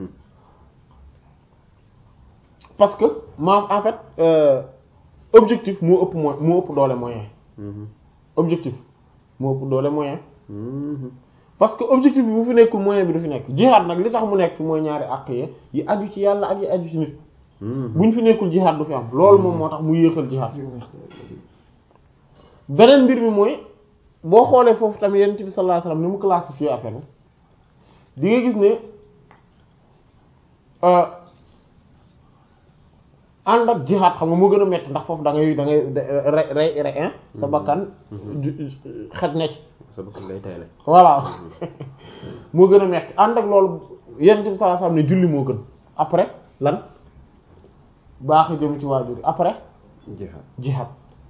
parce que maam en fait euh, objectif moo ëpp mooy moo ëpp doole moyen objectif moo ëpp doole moyen parce que objectif bi bu fi nekkul moyen bi du fi nekk jihad nag li tax mu nekk fi mooy ñaari àq yi yi aju ci yàlla ak yi aju ci nit buñ fi nekkul jihad du fi am loolu moom moo tax mu yéexal jihad beneen mbir mi mooy boo xoolee foofu tamit yonent bi sallallahu alayhi wasallam ni mu classifié affaire bi di nga gis ne ànd ak jihad xam nga moo gën a metti ndax foofu da ngay da ngay rey rey rey sa bakkan xaj na ci sa bakkan lay tayle voilà moo gën a metti ànd ak loolu yonent bi sallallahu alayhi wasallam ne julli moo gën après lan baax jëm ci waajur après jihad jihad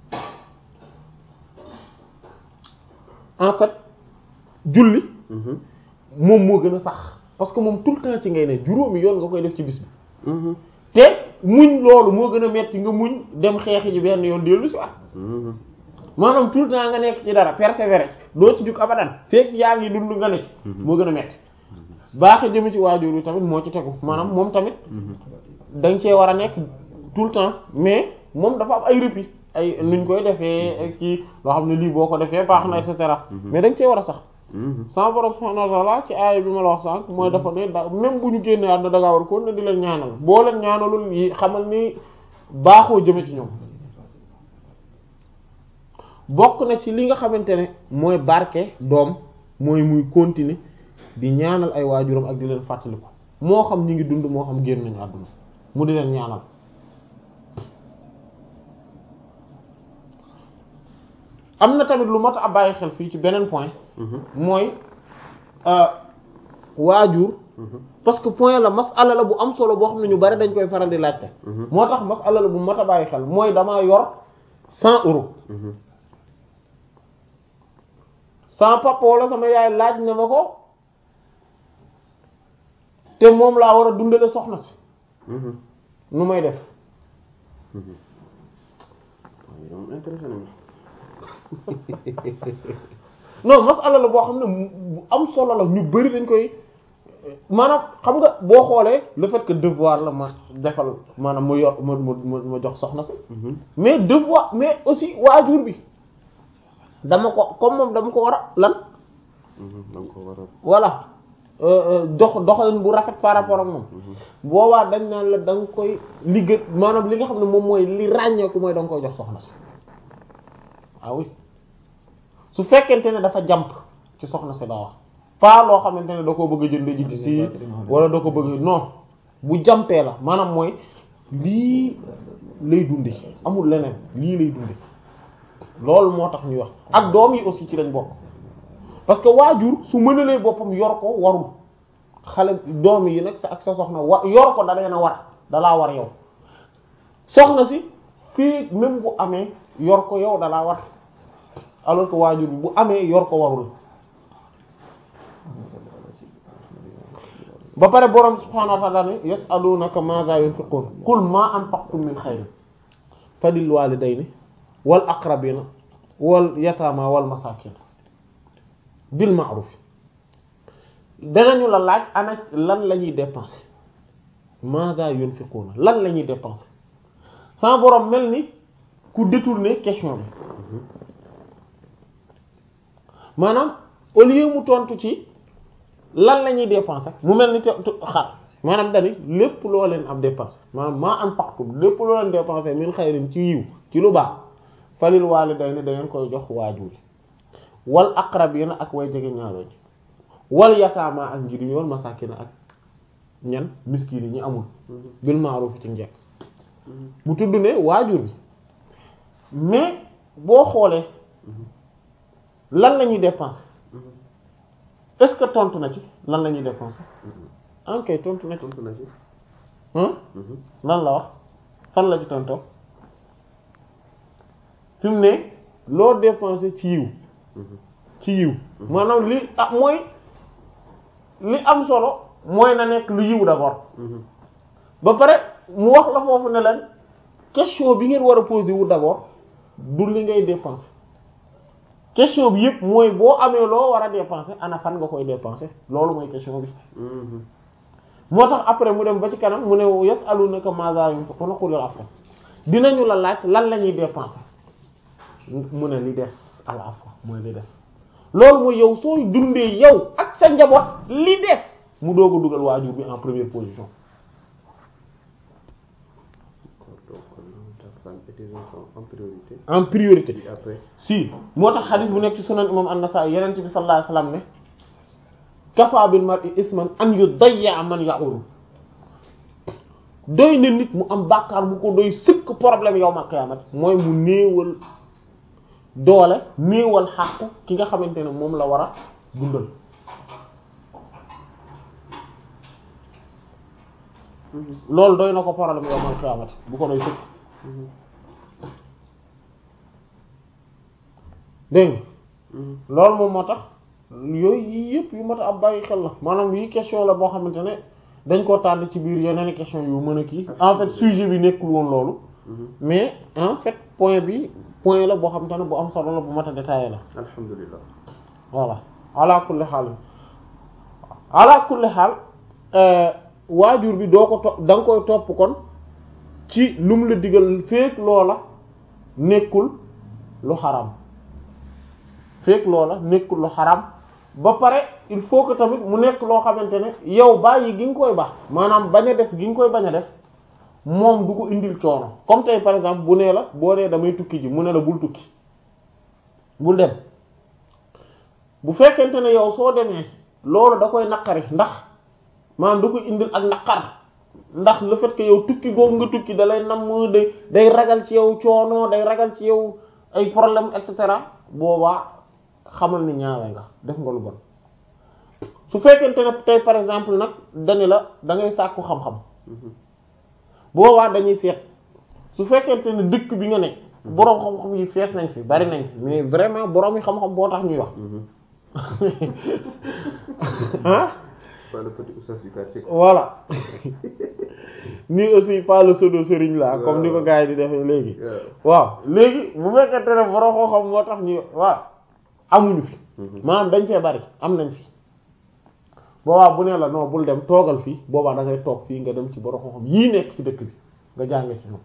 en fait julli moom moo gën a sax parce que moom tout le temps ci ngay ne juróomi yoon nga koy def ci bis bi te muñ loolu moo gën a metti nga muñ dem xeexi ji benn yoon dellu si waat maanaam tout le temps nga nekk ci dara persévérer doo ci jug abadan fekk yaa ngi dund nga ne ci moo gën a metti baaxi jëm ci waajur yi tamit moo ci tegu maanaam moom tamit danga cee war a nekk tout le temps mais moom dafa am ay répit ay nuñ koy defee ci loo xam ne lii boo ko defee baax na et cetera mais dañ cee war a sax sama borom subhanahu wa ta'ala ci aaya bi ma la wax sànq mooy dafa ne da même bu ñu génnee àdduna da ngaa war ko ne di leen ñaanal boo leen ñaanalul yi xamal ni baaxoo jëme ci ñoom bokk na ci li nga xamante ne mooy barke doom mooy muy continuer di ñaanal ay waajuram ak di leen fàttaliku moo xam ñi ngi dund moo xam génn nañu àdduna mu di leen ñaanal am na tamit lu mat a bàyyi xel fii ci beneen point mooy waajur parce que point la masala la bu am solo boo xam ne ñu bari dañ koy faral di laajte moo tax masala la bu mat a bàyyi xel mooy damaa yor cent euros sama papa wala sama yaay laaj na ma ko te moom laa war a dundale soxna si nu may def non masala la boo xam ne bu am solo la ñu bari dañ koy maanaam xam nga boo xoolee le fait que devoir la ma defal maanaam mu yor ma ma ma jox soxna si mais devoir mais aussi waajur bi dama ko comme moom dama ko war a lan dama ko war a voilà dox doxalin bu rafet par rapport ak moom boobaa dañ naan la da nga koy liggéey maanaam li nga xam ne moom mooy li ràññeeku mooy da nga koy jox soxna si ah oui su fekkente ne dafa jàmp ci soxna si daa wax pas loo xamante ne da koo bëgg a jënd ji si wala da ko bëgg non bu jàmpee la maanaam mooy lii lay dunde amul leneen lii lay dunde loolu moo tax ñuy wax ak doom yi aussi ci lañ bokk parce que waajur su mënalee boppam yor ko warul xale doom yi nag sa ak sa soxna wa yor ko da leen a war dalaa war yow soxna si fii même bu amee yor ko yow dalaa war alors que waajur bi bu amee yor ko warul ba pare borom subhaanahu wa ta'ala ne yas'alunaka maza yunfiqun qul ma anfaqtum min khayrin falil walidayni wal aqrabina wal yatama wal masakin bil ma'ruf danañu la laaj ana lan la ñuy dépenser maza yunfiquna lan la ñuy dépenser sama borom mel ni ku détourner question bi maanaam au lieu mu tontu ci lan la ñuy dépenser mu mel ni te xar maanaam dani lépp loo leen am dépenser maanaam maa anfaqtum lépp loo leen dépenser min xayrin ci yiw ci lu baax falil walidayni da ngeen koy jox waajur wal aqrabina ak way jege ñaaroo wal yataama ak njirim wal masakina ak ñan miskin yi ñi amul bil ma'ruf ci njekk mu tudd ne waajur bi mais boo xoolee lan la ñuy dépenser est-ce que tontu na ci lan la ñuy dépenser ok tontu na ci tontu na ci lan la wax fan la ci tontoo fi mu ne loo dépenser ci yiw ci yiw maanaam li ah mooy li am solo mooy na nekk lu yiw d'abord ba pare mu wax la foofu ne leen question bi ngeen war a poser wu d'abord du li ngay dépenser question bi yëpp mooy boo amee loo war a dépenser ana fan nga koy dépenser loolu mooy question bi moo tax après mu dem ba ci kanam mu ne yas'alunaka maza yunfiquna qulil afwa dinañu la laaj lan la ñuy dépenser mu ne li des al afwa mooy li des loolu mooy yow sooy dundee yow ak sa njaboot li des mu doog a dugal waajur bi en première position. en priorité. en priorité après. si moo tax xadis bu nekk ci sunan imam an-Nasa'i yonent bi sallallahu alayhi wasallam ne kafa bil mar'i isman an yudayya man ya'ulu doy na nit mu am bàkkaar bu ko doy sëkk problème yawmal qiyaamati mooy mu néewal doole néewal xàqu ki nga xamante ne moom la war a dundal loolu doy na ko problème yawmal qiyaamati bu ko doy sëkk dégg nga loolu moom moo tax yooyu yii yëpp yu mat a ab bàyyi xel la maanaam yi question la boo xamante ne dañ koo tànn ci biir yeneen question yu mën a kii en fait sujet bi nekkul woon loolu mais en fait point bi point la boo xamante ne bu am solo la bu mat a détaillé la alhamdulillah voilà ala kulli xaal ala kulli xaal waajur bi doo ko to da nga koy topp kon ci lu mu la digal fekk loola nekkul lu xaram fekk loola nekkul lu xaram ba pare il faut que tamit mu nekk loo xamante ne yow bàyyi gi nga koy baax maanaam bañ a def gi nga koy bañ a def moom du ko indil coono comme tey par exemple bu nee la boo dee damay tukki ji mu ne la bul tukki bul dem bu fekkente ne yow soo demee loolu da koy naqari ndax maanaam du ko indil ak naqar ndax le fait que yow tukki googu nga tukki da lay namm day day ragal ci yow coono day ragal ci yow ay problème et cetera boobaa xamal ni ñaawe nga def nga lu bon su fekkente ne tey par exemple nag dani la da ngay sàkku xam-xam boobaa dañuy seet su fekkente ne dëkk bi nga nekk boroom xam-xam yi fees nañ fi bari nañ fi mais vraiment boroom yi xam-xam boo tax ñuy wax ah pas le petit oustaz du quartier. voilà ni aussi pas le pseudo sëriñ la comme ni ko gars yi di defee léegi waaw léegi bu fekkente ne boroom xam-xam moo tax ñuy waaw amuñu fi maanaam dañ fee bari am nañ fi boobaa bu ne la non bul dem toogal fii boobaa da ngay toog fii nga dem ci borom xam-xam yii nekk ci dëkk bi nga jànge ci ñoom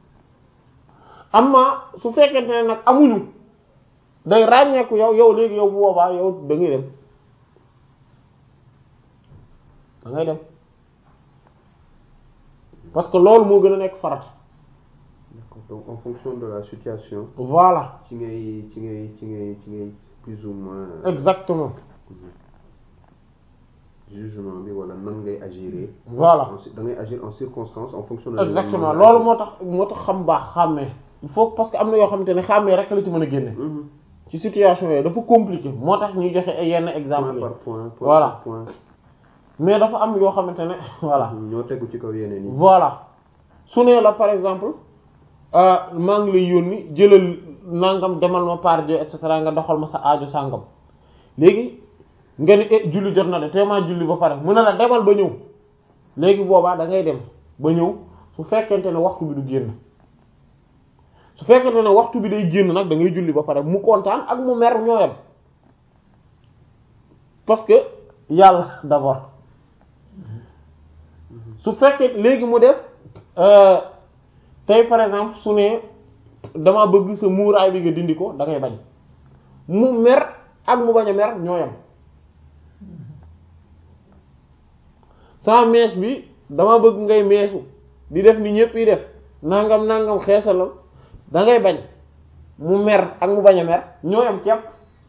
amma su fekkente ne nag amuñu day ràññeeku yow yow léegi yow bu boobaa yow da ngay dem da ngay dem parce que loolu moo gën a nekk farata. D'accord. Donc en fonction de la situation. voilà ci ngay ci ngay ci ngay ci ngay plus ou moins. exactement. jugement bi wala nan ngay agir. voilà da ngay agir en circonstance en fonction de. exactement loolu moo tax moo tax xam baax xàmmee il faut parce que am na yoo xamante ne xàmmee rek la ci mën a génne. ci situation yooyu dafa compliqué moo tax ñuy joxe ay yenn exemple point par point. voilà par point. mais dafa am yoo xamante ne voilà. ñoo tegu ci kaw yeneen yi. voilà su nee la par exemple maa ngi lay yónni jëlal nangam demal ma par Dieu et cetera nga doxal ma sa aajo sàngam léegi. nga ni eh julli jot na de teemaa julli ba pare mu ne la demal ba ñëw léegi boobaa da ngay dem ba ñëw su fekkente ne waxtu bi du génn su fekkente ne waxtu bi day génn nag da ngay julli ba pare mu kontaan ak mu mer ñoo yem parce que yàlla d'abord su fekkee léegi mu def tey par exemple su ne dama bëgg sa muuraay bi nga dindi ko da ngay bañ mu mer ak mu bañ a mer ñoo yem sama mèche bi dama bëgg ngay meesu di def ni ñëpp yi def nangam nangam xeesalal da ngay bañ mu mer ak mu bañ a mer ñoo yam ceeb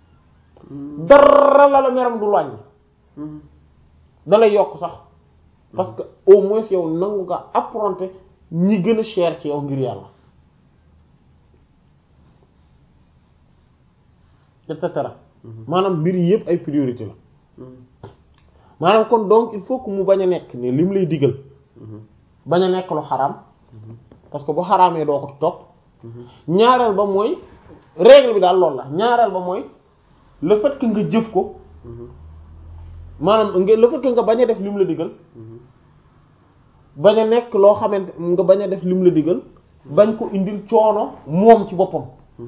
dara la la meram du wàññi da lay yokk sax parce que au moins yow nangu nga affronter ñi gën a cher ci yow ngir yàlla et cetera maanaam mbir yi yëpp ay priorité la maanaam kon donc il faut que mu bañ a nekk ne lim lay digal bañ a nekk lu xaraam parce que bu xaraamee doo ko topp ñaareel ba mooy règle bi daal loolu la ñaareel ba mooy le fait que nga jëf ko maanaam nga le fait que nga bañ a def lim la digal bañ a nekk loo xamante nga bañ a def lim la digal bañ ko indil coono moom ci boppam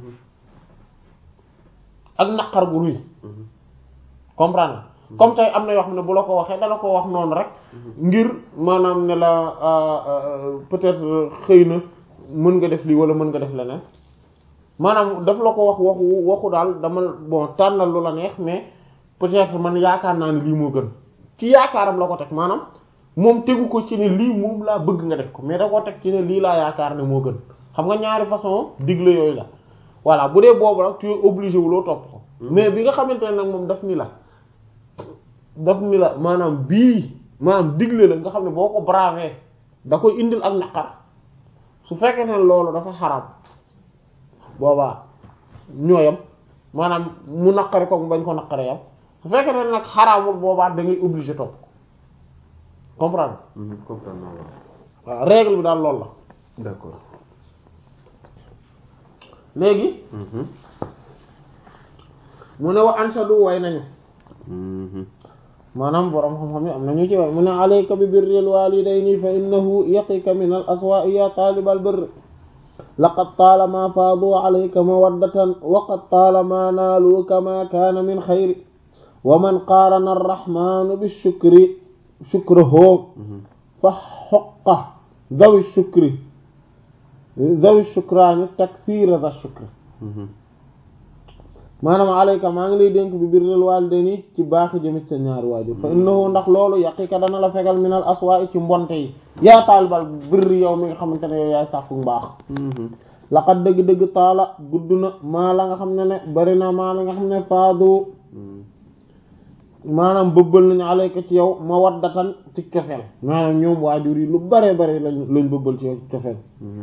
ak naqar gu ruy comprendre comme tey am na yoo xam ne bu la ko waxee dala ko wax noonu rek ngir maanaam ne la peut-être xëy na mën nga def lii wala mën nga def leneen maanaam daf la ko wax waxu waxu daal dama bon tànnal lu la neex mais peut-être man yaakaar naa ne lii moo gën ci yaakaaram la ko teg maanaam moom tegu ko ci ne lii moom laa bëgg nga def ko mais da ko teg ci ne lii laa yaakaar ne moo gën xam nga ñaari façon digle yooyu la voilà bu dee boobu nag tu es obligé wuloo topp ko mais bi nga xamante ne nag moom daf ni la daf ni la maanaam bii maanaam digle la nga xam ne boo ko bravé da koy indil ak naqar su fekkee ne loolu dafa xaraam boobaa ñooyam maanaam mu naqari ko mu bañ ko naqari yam su fekkee ne nag xaraamul boobaa da ngay obligé topp ko comprendre comprendre waaw règle bi daal loolu la d'accord léegi mu ne wa ansadu way nañu maanaam borom xam-xam yi am nañu ci way mu ne alayka bi birril walidayni fa innahu yaqika min al aswa'i ya talibal birr laqad talama faadu alayka mawaddatan wa qad talama naalu kama kana min khayri wa man qarana ar-rahmanu bishukri shukruhu fa haqqa dhawi shukri dhawi shukrani takthira dha shukri maanaam alayka maa ngi lay dénk bi birril walidayni ci baaxi jëmit sa ñaari waajur fa innahu ndax loolu yaqika dana la fegal minal aswaa'i ci mbonte yi yaa taalibal birri yow mi nga xamante ne yow yaay sàkku mbaax laqad dëgg-dëgg taala gudd na maa la nga xam ne ne bari na maa la nga xam ne faadu maanaam bëbbal nañu alayka ci yow mawaddatan ci cofeel maanaam ñoom waajur yi lu bare bare lañ lañ bëbbal ci yow ci cofeel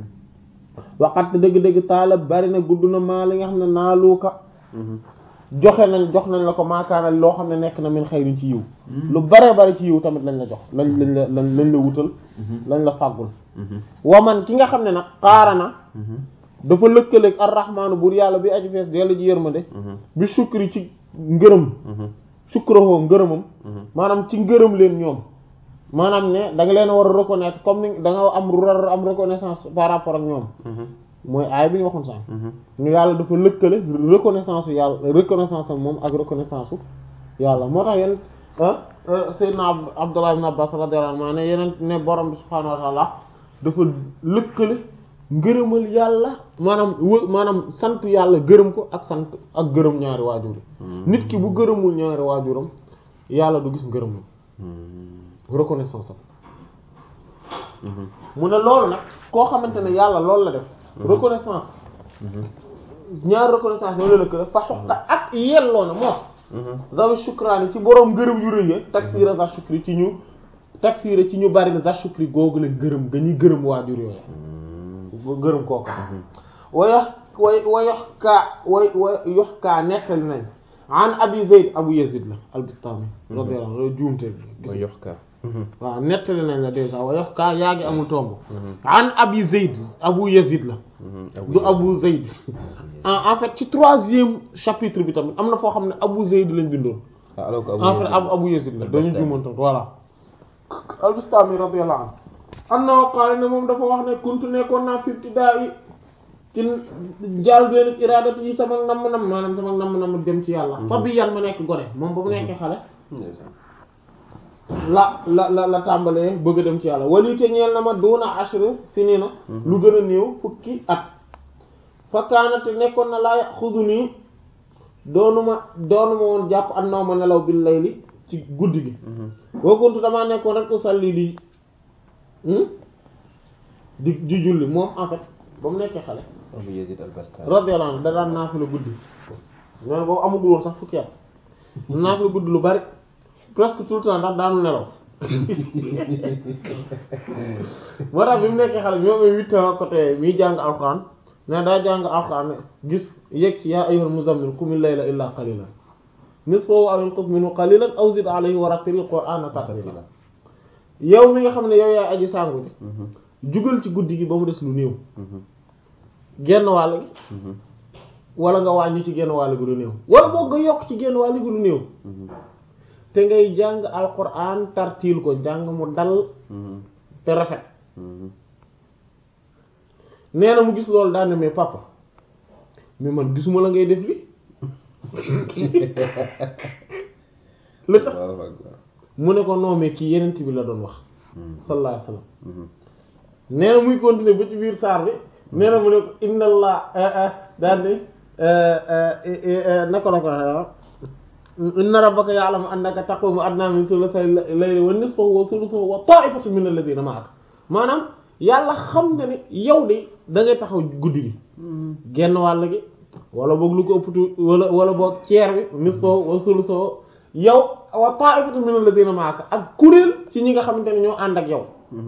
waqat dëgg-dëgg taala bari na gudd na maa li nga xam ne naaluuka joxe nañ jox nañ la ko maakaana loo xam ne nekk na min xayrin ci yiw lu bare bare ci yiw tamit lañ la jox lañ lañ la lañ lañ la wutal lañ la fàggul waman ki nga xam ne nag xaarana dafa lëkkaleeg ar-rahmaanu buur yàlla bi aju fees dellu ji yërmande bi sukri ci ngërëm sukrahoo ngërëmam maanaam ci ngërëm leen ñoom maanaam ne da nga leen war a reconnaître comme ni da nga am rar am reconnaissance par rapport ak ñoom mooy aay bi ñu waxoon sànq ñu yàlla dafa lëkkale reconnaissance u yàlla reconnaissance am moom ak reconnaissance u yàlla moo tax yéen Seydina Abdullah ibn Abbas radiyallahu anhu ne yeneen ne borom bi subhaanahu wa ta'ala dafa lëkkale ngërëmal yàlla maanaam w maanaam sant yàlla gërëm ko ak sant ak gërëm ñaari waajur yi nit ki bu gërëmul ñaari waajuram yàlla du gis ngërëmam reconnaissance am mu ne loolu nag koo xamante ne yàlla loolu la def reconnaissance ñaar reconnaissance loolu la lëkkale fa xoqa ak yelloo na moo zaw shukraani ci boroom ngërëm yu rëy taksira za shukri ci ñu taksira ci ñu bari na za shukri googu la gërëm ga ñuy gërëm waajur yooyu gërëm kooku wayox way wayox kaa way way yox kaa nettali nañ an abi zayd abu yazid la albistami radiyallahu anhu juumte way yox kaa waaw nettali nañ la déjà wa yox kaa yaa ngi amul tomb an abi zayd abu yazid la du abu zayd en fait ci troisième chapitre bi tamit am na foo xam ne abu zayd lañ bindoon en fait abu abu yazid la dañu juumoon tamit voilà albistami radiyallahu anhu am na waqaale ne moom dafa wax ne kuntu nekkoon naa fi ibtida'i ci jaal benn iradat yi sama namm nam maanaam sama namm nam dem ci yàlla fa bi yan ma nekk gone moom ba mu nekkee xale la la la la tàmbalee bëgg a dem ci yàlla walite ñeel na ma duuna ashri sinina lu gën a néew fukki at fa kaanate nekkoon na laa xudu nii doonuma doonuma woon jàpp an naw ma nelaw bil layli ci guddi gi boo kuntu damaa nekkoon rek usalli di di di julli moom en fait ba mu nekkee xale Abu Yazid al-Bastami radiyallahu anhu da daan naafila guddi ñoom boobu amagul woon sax fukki at naafila guddi lu bari presque tout le temps ndax daanu nelaw moo tax bi mu nekkee xale bi moom ay huit ans côté miy jàng alxuraan mais daa jàng alxuraan gis yegg si yaa ayyuhal muzammil qumil layla illa qalilan nisfahu aw inqus minhu qalilan aw zid alayhi wa rattilil qur'ana tartila yow mi nga xam ne yow yaay aji sàngu ji jugal ci guddi gi ba mu des lu néew genn wàll gi wala nga wàññi ci genn wàll gi lu néew wala boog nga yokk ci genn wàll gi lu néew te ngay jàng alquran tartiil ko jàng mu dal te rafet nee na mu gis loolu daan ne mais papa mais man gisuma la ngay def li lu tax mu ne ko non mais kii yenent bi la doon wax sallallahu alayhi wasallam nee na muy continuer ba ci biir saar bi nee na mu ne ko inna allah daal di naka la ko inna rabbaka ya'lamu annaka taqumu adna min thuluthay al-layli wa nisfahu wa thuluthahu wa ta'ifatun min alladhina ma'aka maanaam yàlla xam na ne yow de da ngay taxaw guddi gi genn wàll gi wala boog lu ko ëpptu wala wala boog ceer bi nisfahu wa thuluthahu yow wa ta'ifatun min alladhina ma'aka ak kuréel ci ñi nga xamante ne ñoo ànd ak yow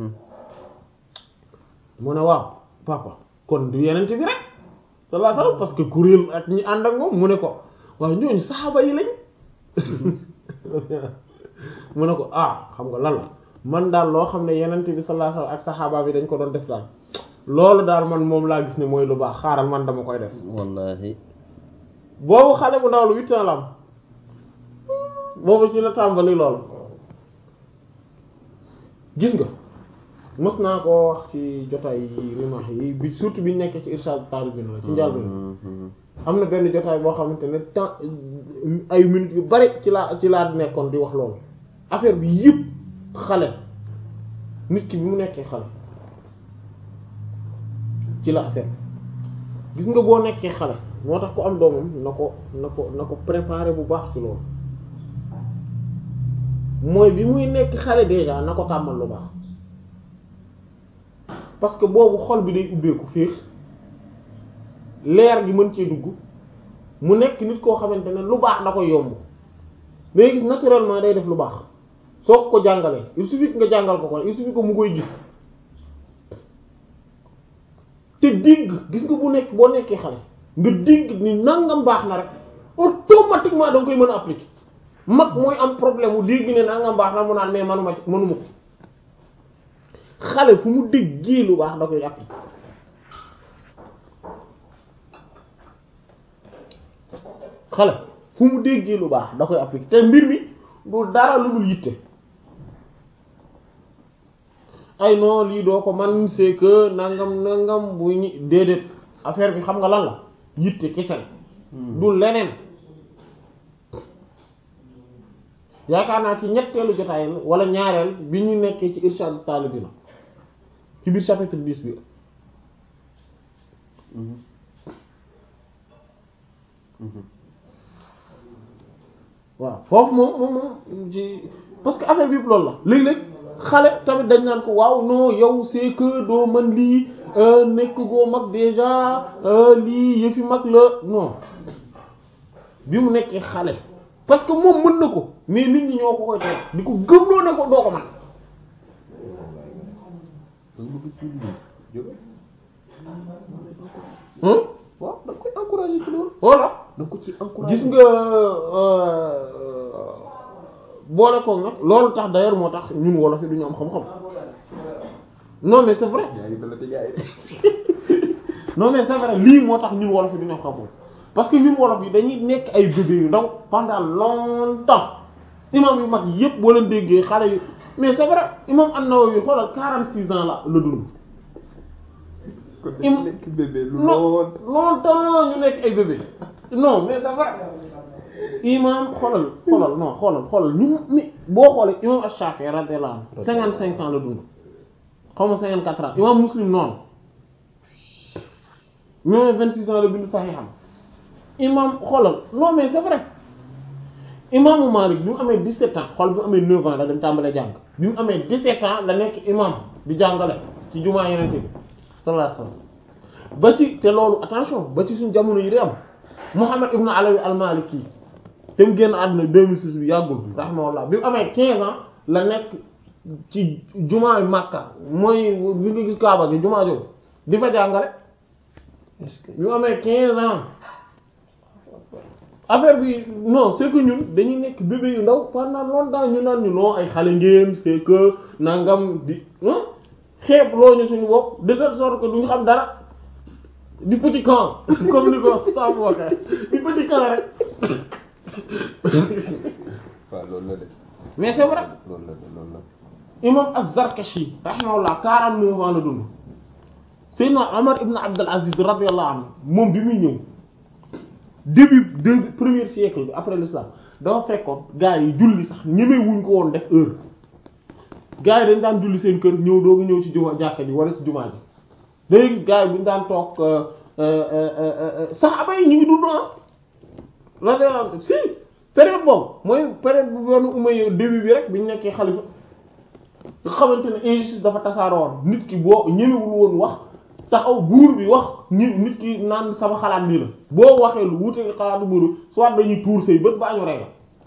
mu ne waaw papa kon du yenente bi rek sallallahu alayhi wasallam parce que kuréel ak ñi ànd ak moom mu ne ko waaw ñooñu saxaaba yi lañ mu ne ko ah xam nga lan la man daal loo xam ne yenente bi sallallahu alayhi wasallam ak saxaaba bi dañ ko doon def daal loolu daal man moom laa gis ne mooy lu baax xaaral man dama koy def wallahi boobu xale bu ndaw lu huit ans la am boobu ci la tàmbali loolu gis nga mës naa koo wax ci jotaay yi rimaax yi bi surtout bi nekkee ci irshad talibin la ci njaal bi am na benn jotaay boo xamante ne temps ay minutes yu bari ci laa ci laa nekkoon di wax loolu affaire bi yëpp xale nit ki bi mu nekkee xale ci la affaire gis nga boo nekkee xale moo tax ku am doomam na ko na ko na ko préparer bu baax ci loolu mooy bi muy nekk xale déjà na ko tàmmal lu baax parce que boobu xol bi day ubbeeku féex leer gi mën cee dugg mu nekk nit koo xamante ne lu baax da koy yomb day gis naturellement day def lu baax soo ko ko jàngalee il suffit que nga jàngal ko ko il suffit que mu koy gis te digg gis nga bu nekk boo nekkee xale nga digg ni nangam baax na rek automatiquement da nga koy mën a appliquer mag mooy am problème mu digg ne nangam baax na mu naan mais manuma ci manuma ko xale fu mu déggee lu baax da koy appliquer xale fu mu déggee lu baax da koy appliquer te mbir mi du dara lu dul yitte ay non lii doo ko man c'est que nangam nangam bu ñu déedéet affaire bi xam nga lan la yitte kese du leneen yaakaar naa ci ñetteelu jotaay la wala ñaareel bi ñu nekkee ci irshad talibina ci biir chapitre dix bi waaw foofu moom moom moom ci parce que affaire bi yëpp loolu la léeg-léeg xale tamit dañ naan ko waaw non yow c'est que doo mën lii nekk goo mag déjà lii yëfi mag la non bi mu nekkee xale parce que moom mën na ko mais nit ñi ñoo ko koy teel di ko gëmloo ne ko doo ko man waaw da nga koy encourager ci loolu. voilà da nga ko ci encourager. gis nga boole koog nag loolu tax d'ailleurs moo tax ñun wolof yi du ñu am xam-xam non mais c'est vrai non mais c'est vrai lii moo tax ñun wolof yi du ñu am xam-xam parce que ñun wolof yi dañuy nekk ay bébé yu ndaw pendant longtemps imam yu mag yépp boo leen déggee xale yu mais c'est vrai imam An-Nawawi xoolal quarante-six ans la la dund. kon dañu nekk bébé lu lool longtemps ñu nekk ay bébé non mais c'est vrai imam xoolal xoolal non xoolal xoolal ñu mi boo xoolee imam Ash-Shafi'i radiyallahu anhu cinquante-cinq ans la dund xaw ma cinquante-quatre ans imam Muslim noonu même vingt-six ans la bind Sahiham imam xoolal non mais c'est vrai imaamu Malik bi mu amee dix-sept ans xool bi mu amee neuf ans la dem tàmbalee jàng bi mu amee dix-sept ans la nekk imam di jàngale ci jumaa Yonent bi sallallahu alayhi wasallam ba ci te loolu attention ba ci suñu jamono yi di am Muhammad ibn Alawi al-Maliki te mu génn àdduna deux mille six bi yàggul rahimahullah bi mu amee quinze ans la nekk ci jumaa Makka mooy bi nga gis Kaaba gi jumaa jooju di fa jàngale est-ce que bi mu amee quinze ans affaire bi non c'est que ñun dañuy nekk bébé yu ndaw pendant longtemps ñu naan ñu non ay xale ngeen c'est que nangam di xeeb loo ñu suñu bopp de telle sorte que duñu xam dara di petit camp comme ni ko Samb waxee di petit camp rek. waaw loolu la de. mais c'est vrai loolu la de loolu la. imam Az-Zarkashi rahimahullah quarante-neuf ans la dund. Seydina Omar ibn Abdul Aziz radiyallahu anhu moom bi muy ñëw début de premier siècle bi après l'islam dafa fekkoon gars yi julli sax ñemee wuñ ko woon def heure gars yi dañ daan julli seen kër ñëw doogu ñëw ci juma jàkka ji wala ci jumaa ji day gis gars yi buñu daan toog saxaaba yi ñu ngi dund ah radiyallahu si période boobu mooy période bu yoonu Umayya début bi rek bi ñu nekkee xalifa nga xamante ne injustice dafa tasaaroon nit ki boo ñemewul woon wax taxaw buur bi wax nit nit ki naan sama xalaat lii la boo waxee lu wuute xalaatu buur bi soit dañuy tuur say bët ba ñu rey la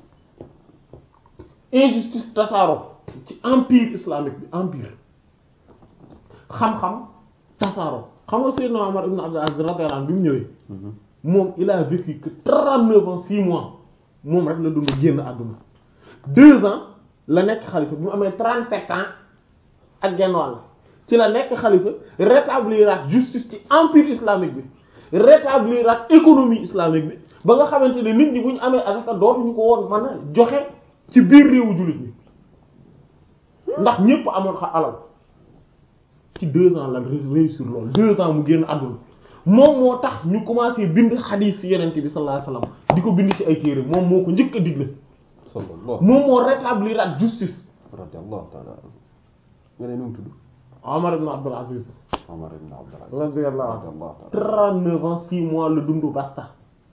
injustice tasaaroo ci empire islamique bi empire xam-xam tasaaroo xam nga Seydina Omar ibn Abdul Aziz radiyallahu anhu bi mu ñëwee moom il a vécu que trente-neuf ans six mois moom rek la dund génn àdduna deux ans la nekk xalifa bi mu amee trente-sept ans ak genn wàll ci la nekk xalifa rétabliraat justice ci empire islamique bi rétabliraat économie islamique bi ba nga xamante ne nit ñi bu ñu amee asaka dootuñu ko woon mën a joxe ci biir réewu jullit ñi ndax ñépp amoon xa alal ci deux ans la réussir loolu deux ans mu génn àdduna moom moo tax ñu commencé bind xadiis ci Yonent bi sallallahu alayhi wasallam di ko bind ci ay téere moom moo ko njëkk a digle moom moo rétabliraat justice radiyallahu ta'ala nga ne nu mu tudd Omar ibn Abdul Aziz Omar ibn Abdul Aziz radiyallahu anhu trente-neuf ans six mois la dundu basta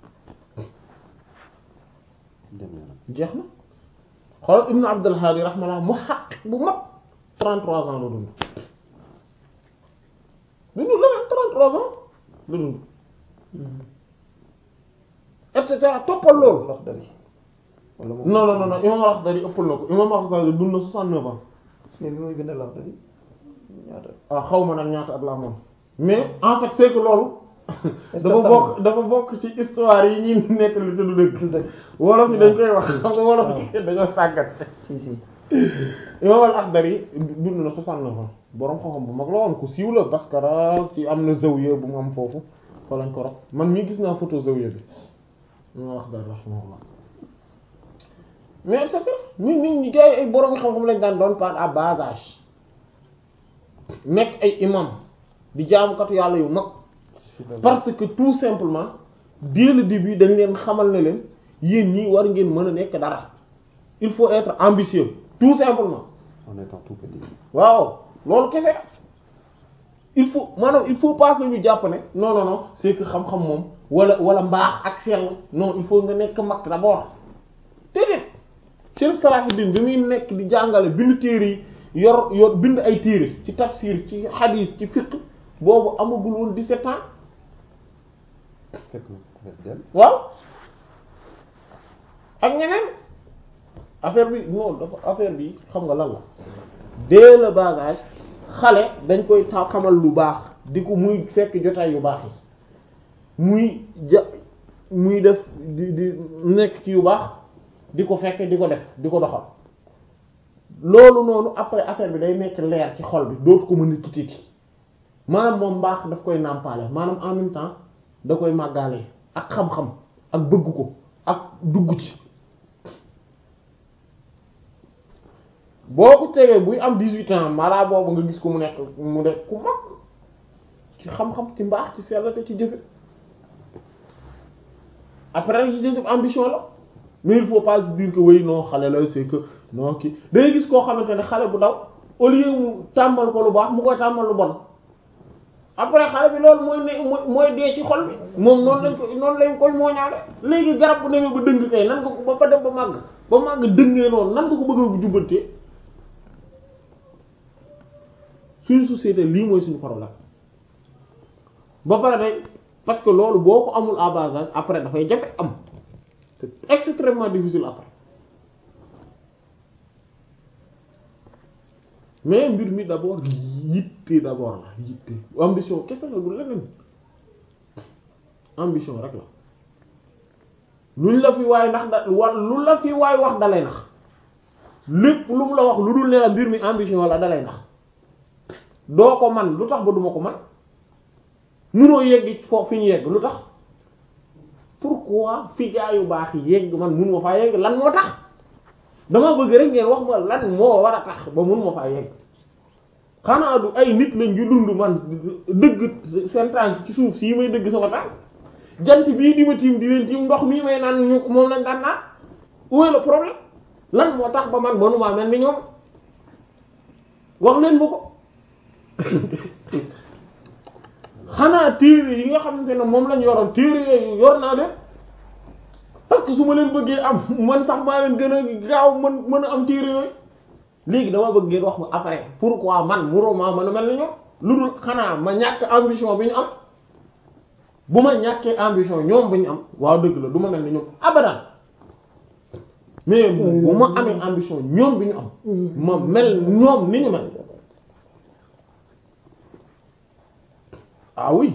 jeex na xoolal Ibn Abdul Hadi rahmallah mu xaq bu mag trente-trois ans la dund dundu la trente-trois ans la dund et cetera toppal loolu non non non non imam al-Akhdari ëppal na ko imam al-Akhdari dund na soixante-neuf ans mais bi mooy bind al-Akhdari ñaata ah xaw ma nag ñaata at la moom mais en fait c'est que loolu dafa bokk dafa bokk ci histoire yi ñuy nettali te du dëgg wolof yi dañ koy wax xam nga wolof yi dañoo sàggat si si imam al-Akhdari dund na soixante-neuf ans boroom xam-xam bu mag la woon ku siiw la Baskara ci am na zawiya bu mu am foofu fa lañ ko rob man mii gis naa photo zawiya bi imam al-Akhdari rahimahullah mais c'est que nit nit ñi gars yi ay boroom xam-xam lañ daan doon par à bas âge nekk ay imam di jaamukatu yàlla yu mag parce que tout simplement dès le début dañ leen xamal ne leen yéen ñii war ngeen mën a nekk dara il faut être ambitieux tout simplement en étant tout petit waaw loolu kese il faut maanaam il faut pas que ñu jàpp ne non non non c'est que xam-xam moom wala wala mbaax ak sell non il faut nga nekk mag d'abord déedéet Cheikh Salahuddin bi muy nekk di jàngale bind téere yi yor yor bind ay téere ci tafsir ci hadith ci fiqh boobu amagul woon dix-sept ans fekk na fees del waaw ak ñeneen affaire bi non dafa affaire bi xam nga lan la dès le bas âge xale dañ koy ta xamal lu baax di ko muy fekk jotaay yu baax yi muy ja muy def di di nekk ci yu baax di ko fekk di ko def di ko doxal loolu noonu après affaire bi day nekk leer ci xol bi dootu ko mën a kititi maanaam moom mbaax daf koy nàmpaale maanaam en même temps da koy màggaale ak xam-xam ak bëgg ko ak dugg ci boo ko tegee buy am dix-huit ans mara boobu nga gis ko mu nekk mu nekk ku mag ci xam-xam ci mbaax ci sellate ci jëfe après ci des ambition la mais il faut pas dire que oui non xale la c'est que non kii day gis koo xamante ne xale bu ndaw au lieu mu tàmbal ko lu baax mu koy tàmbal lu bon après xale bi loolu mooy ne mooy mooy dee ci xol bi moom noonu lañ ko noonu lañ koy mooñaale léegi garab bu demee ba dëng kay nan nga ko ba fa dem ba màgg ba màgg dëngee noonu nan nga ko bëgg bu jubbantee suñu société lii mooy suñu problème ba pare day parce que loolu boo ko amul à bas âge après dafay jafe am c'est extrêmement difficile après mais mbir mi d'abord yitte d'abord la yitte ambition kese la du leneen ambition rek la luñ la fi waay ndax da war lu la fi waay wax dalay nax lépp lu mu la wax lu dul ne la mbir mi ambition wala dalay nax doo ko man lu tax ba duma ko man munoo yegg foofu fi ñu yegg lu tax pourquoi fi gaa yu baax yi yegg man mun ma faa yegg lan moo tax dama bëgg rek ngeen wax ma lan moo war a tax ba mun ma faa yegg xanaa du ay nit lañ ju dund man dëgg seen tànk ci suuf sii may dëgg sama tànk jant bii di ma tiim di leen tiim ndox mii may naan ñu moom lañ daan naan où est le problème lan moo tax ba man mënumaa mel ni ñoom wax leen ma ko xanaa téere yi nga xamante ne moom lañ yoroon téere yooyu yor naa leen parce que su ma leen bëggee am man sax maa leen gën a gaaw mën mën a am téere yooyu léegi dama bëgg ngeen wax ma après pourquoi man mënumaa mën a mel ni ñoom lu dul xanaa ma ñàkk ambition bi ñu am bu ma ñàkkee ambition ñoom bi ñu am waaw dëgg la du ma mel ni ñoom abadan mais bu ma amee ambition ñoom bi ñu am ma mel ñoom ni ñu mel ah oui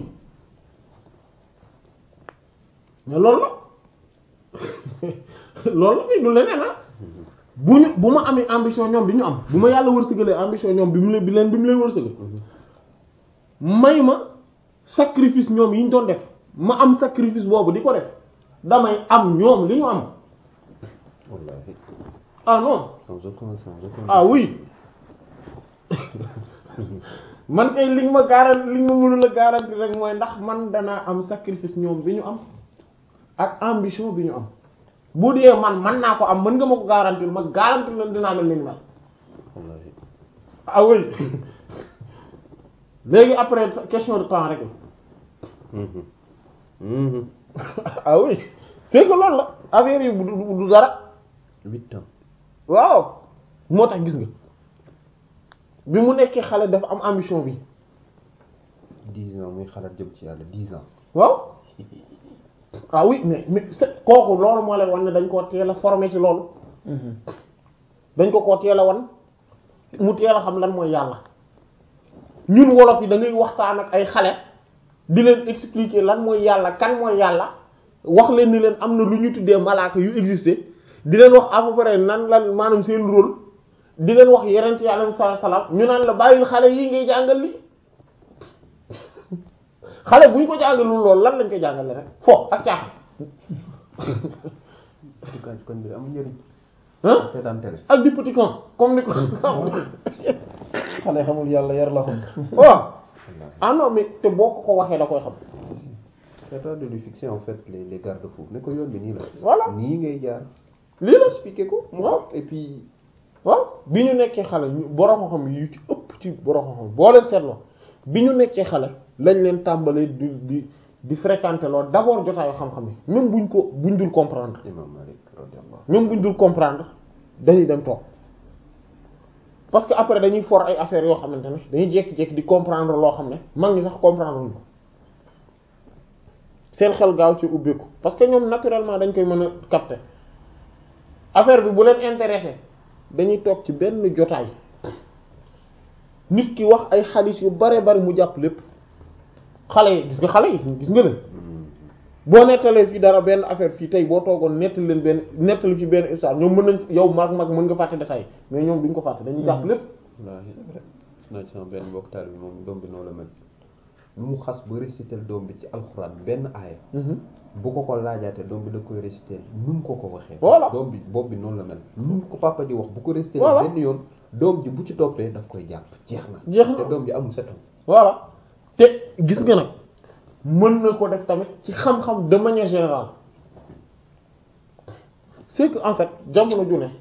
mais loolu la loolu la fii du leneen ah bu ñu bu ma amee ambition ñoom bi ñu am bu ma yàlla wërsëgalee ambition ñoom bi mu leen bi leen bi mu leen wërsëgal may ma sacrifice ñoom yi ñu doon def ma am sacrifice boobu di ko def damay am ñoom li ñu am wallahi ah non sans aucun sans aucun ah oui man kay li nga ma garanti li nga ma mënul a garanti rek mooy ndax man danaa am sacrifice ñoom bi ñu am ak ambition bi ñu am bu dee man man naa ko am mën nga ma ko garanti ma garanti leen dinaa mel ni ñu mel wallahi ah oui léegi après question de temps rek la ah oui c'est que loolu la affaire yi du du dara huit ans waaw moo tax gis nga bi mu nekkee xale dafa am ambition bi dix ans muy xalaat jëm ci yàlla dix ans waaw ah oui mais mais c'est kooku loolu moo lay wan ne dañ koo teel a formé ci loolu dañ ko koo teel a wan mu teel a xam lan mooy yàlla ñun wolof yi da ngay waxtaan ak ay xale di leen expliquer lan mooy yàlla kan mooy yàlla wax leen ni leen am na lu ñu tuddee malaaka yu exister di leen wax à peu près nan lan maanaam seen rôle di leen wax yeneen ci yàlla sallallahu alayhi wasallam ñu naan la bàyyil xale yi ngay jàngal li xale bu ñu ko jàngalul loolu lan lañ koy jàngale rek fo ak caaxaan duggaaj kon bi amul njëriñ ah seetaan télé ak di petit con comme ni ko xale xamul yàlla yar la xam. waaw ah non mais te boo ko ko waxee da koy xam c'est à toi de lui fixer en fait les les garde-fous ne ko yoon bi nii la voilà nii ngay jaar lii la expliquer ko mu xam et puis waaw bi ñu nekkee xale ñu borom xam yu ci ëpp ci borom xam boo leen seetloo bi ñu nekkee xale lañ leen tàmbalee di di di fréquenter loolu d'abord jotaayu xam-xam yi même buñ ko buñ dul comprendre Imam Malik radiyallahu même buñ dul comprendre dañuy dem toog parce que après dañuy for ay affaires yoo xamante ne dañuy jékki-jékki di comprendre loo xam ne mag ñi sax comprendre wuñ ko seen xel gaaw ci ubbeeku parce que ñoom naturellement dañ koy mën a capter affaire bi bu leen intéressé dañuy toog ci benn jotaay nit ki wax ay xadiis yu bare bari mu jàpp lépp xale yi gis nga xale yi gis nga leen boo nettalee fii dara benn affaire fii tey boo toogoon nettali leen benn nettali fi benn histoire ñoom mën nañ yow mag mag mën nga fàtte détail mais ñoom duñ ko fàtte dañuy jàpp lépp wallaahi naa ci sama benn mbokk taal bi moom doom bi noonu la mel lu mu xas ba réciter doom bi ci alxuraan benn aaya bu ko ko laajaatee doom bi da koy réciter nu mu ko ko waxee voilà doom bi bopp bi noonu la mel lu mu ko papa ji wax bu ko réciter voilà benn yoon doom ji bu ci toppee daf koy jàpp jeex na jeex na te doom ji amul sept ans voilà te gis nga nag mën na ko def tamit ci xam-xam de manière générale c'est que en fait jamono ju ne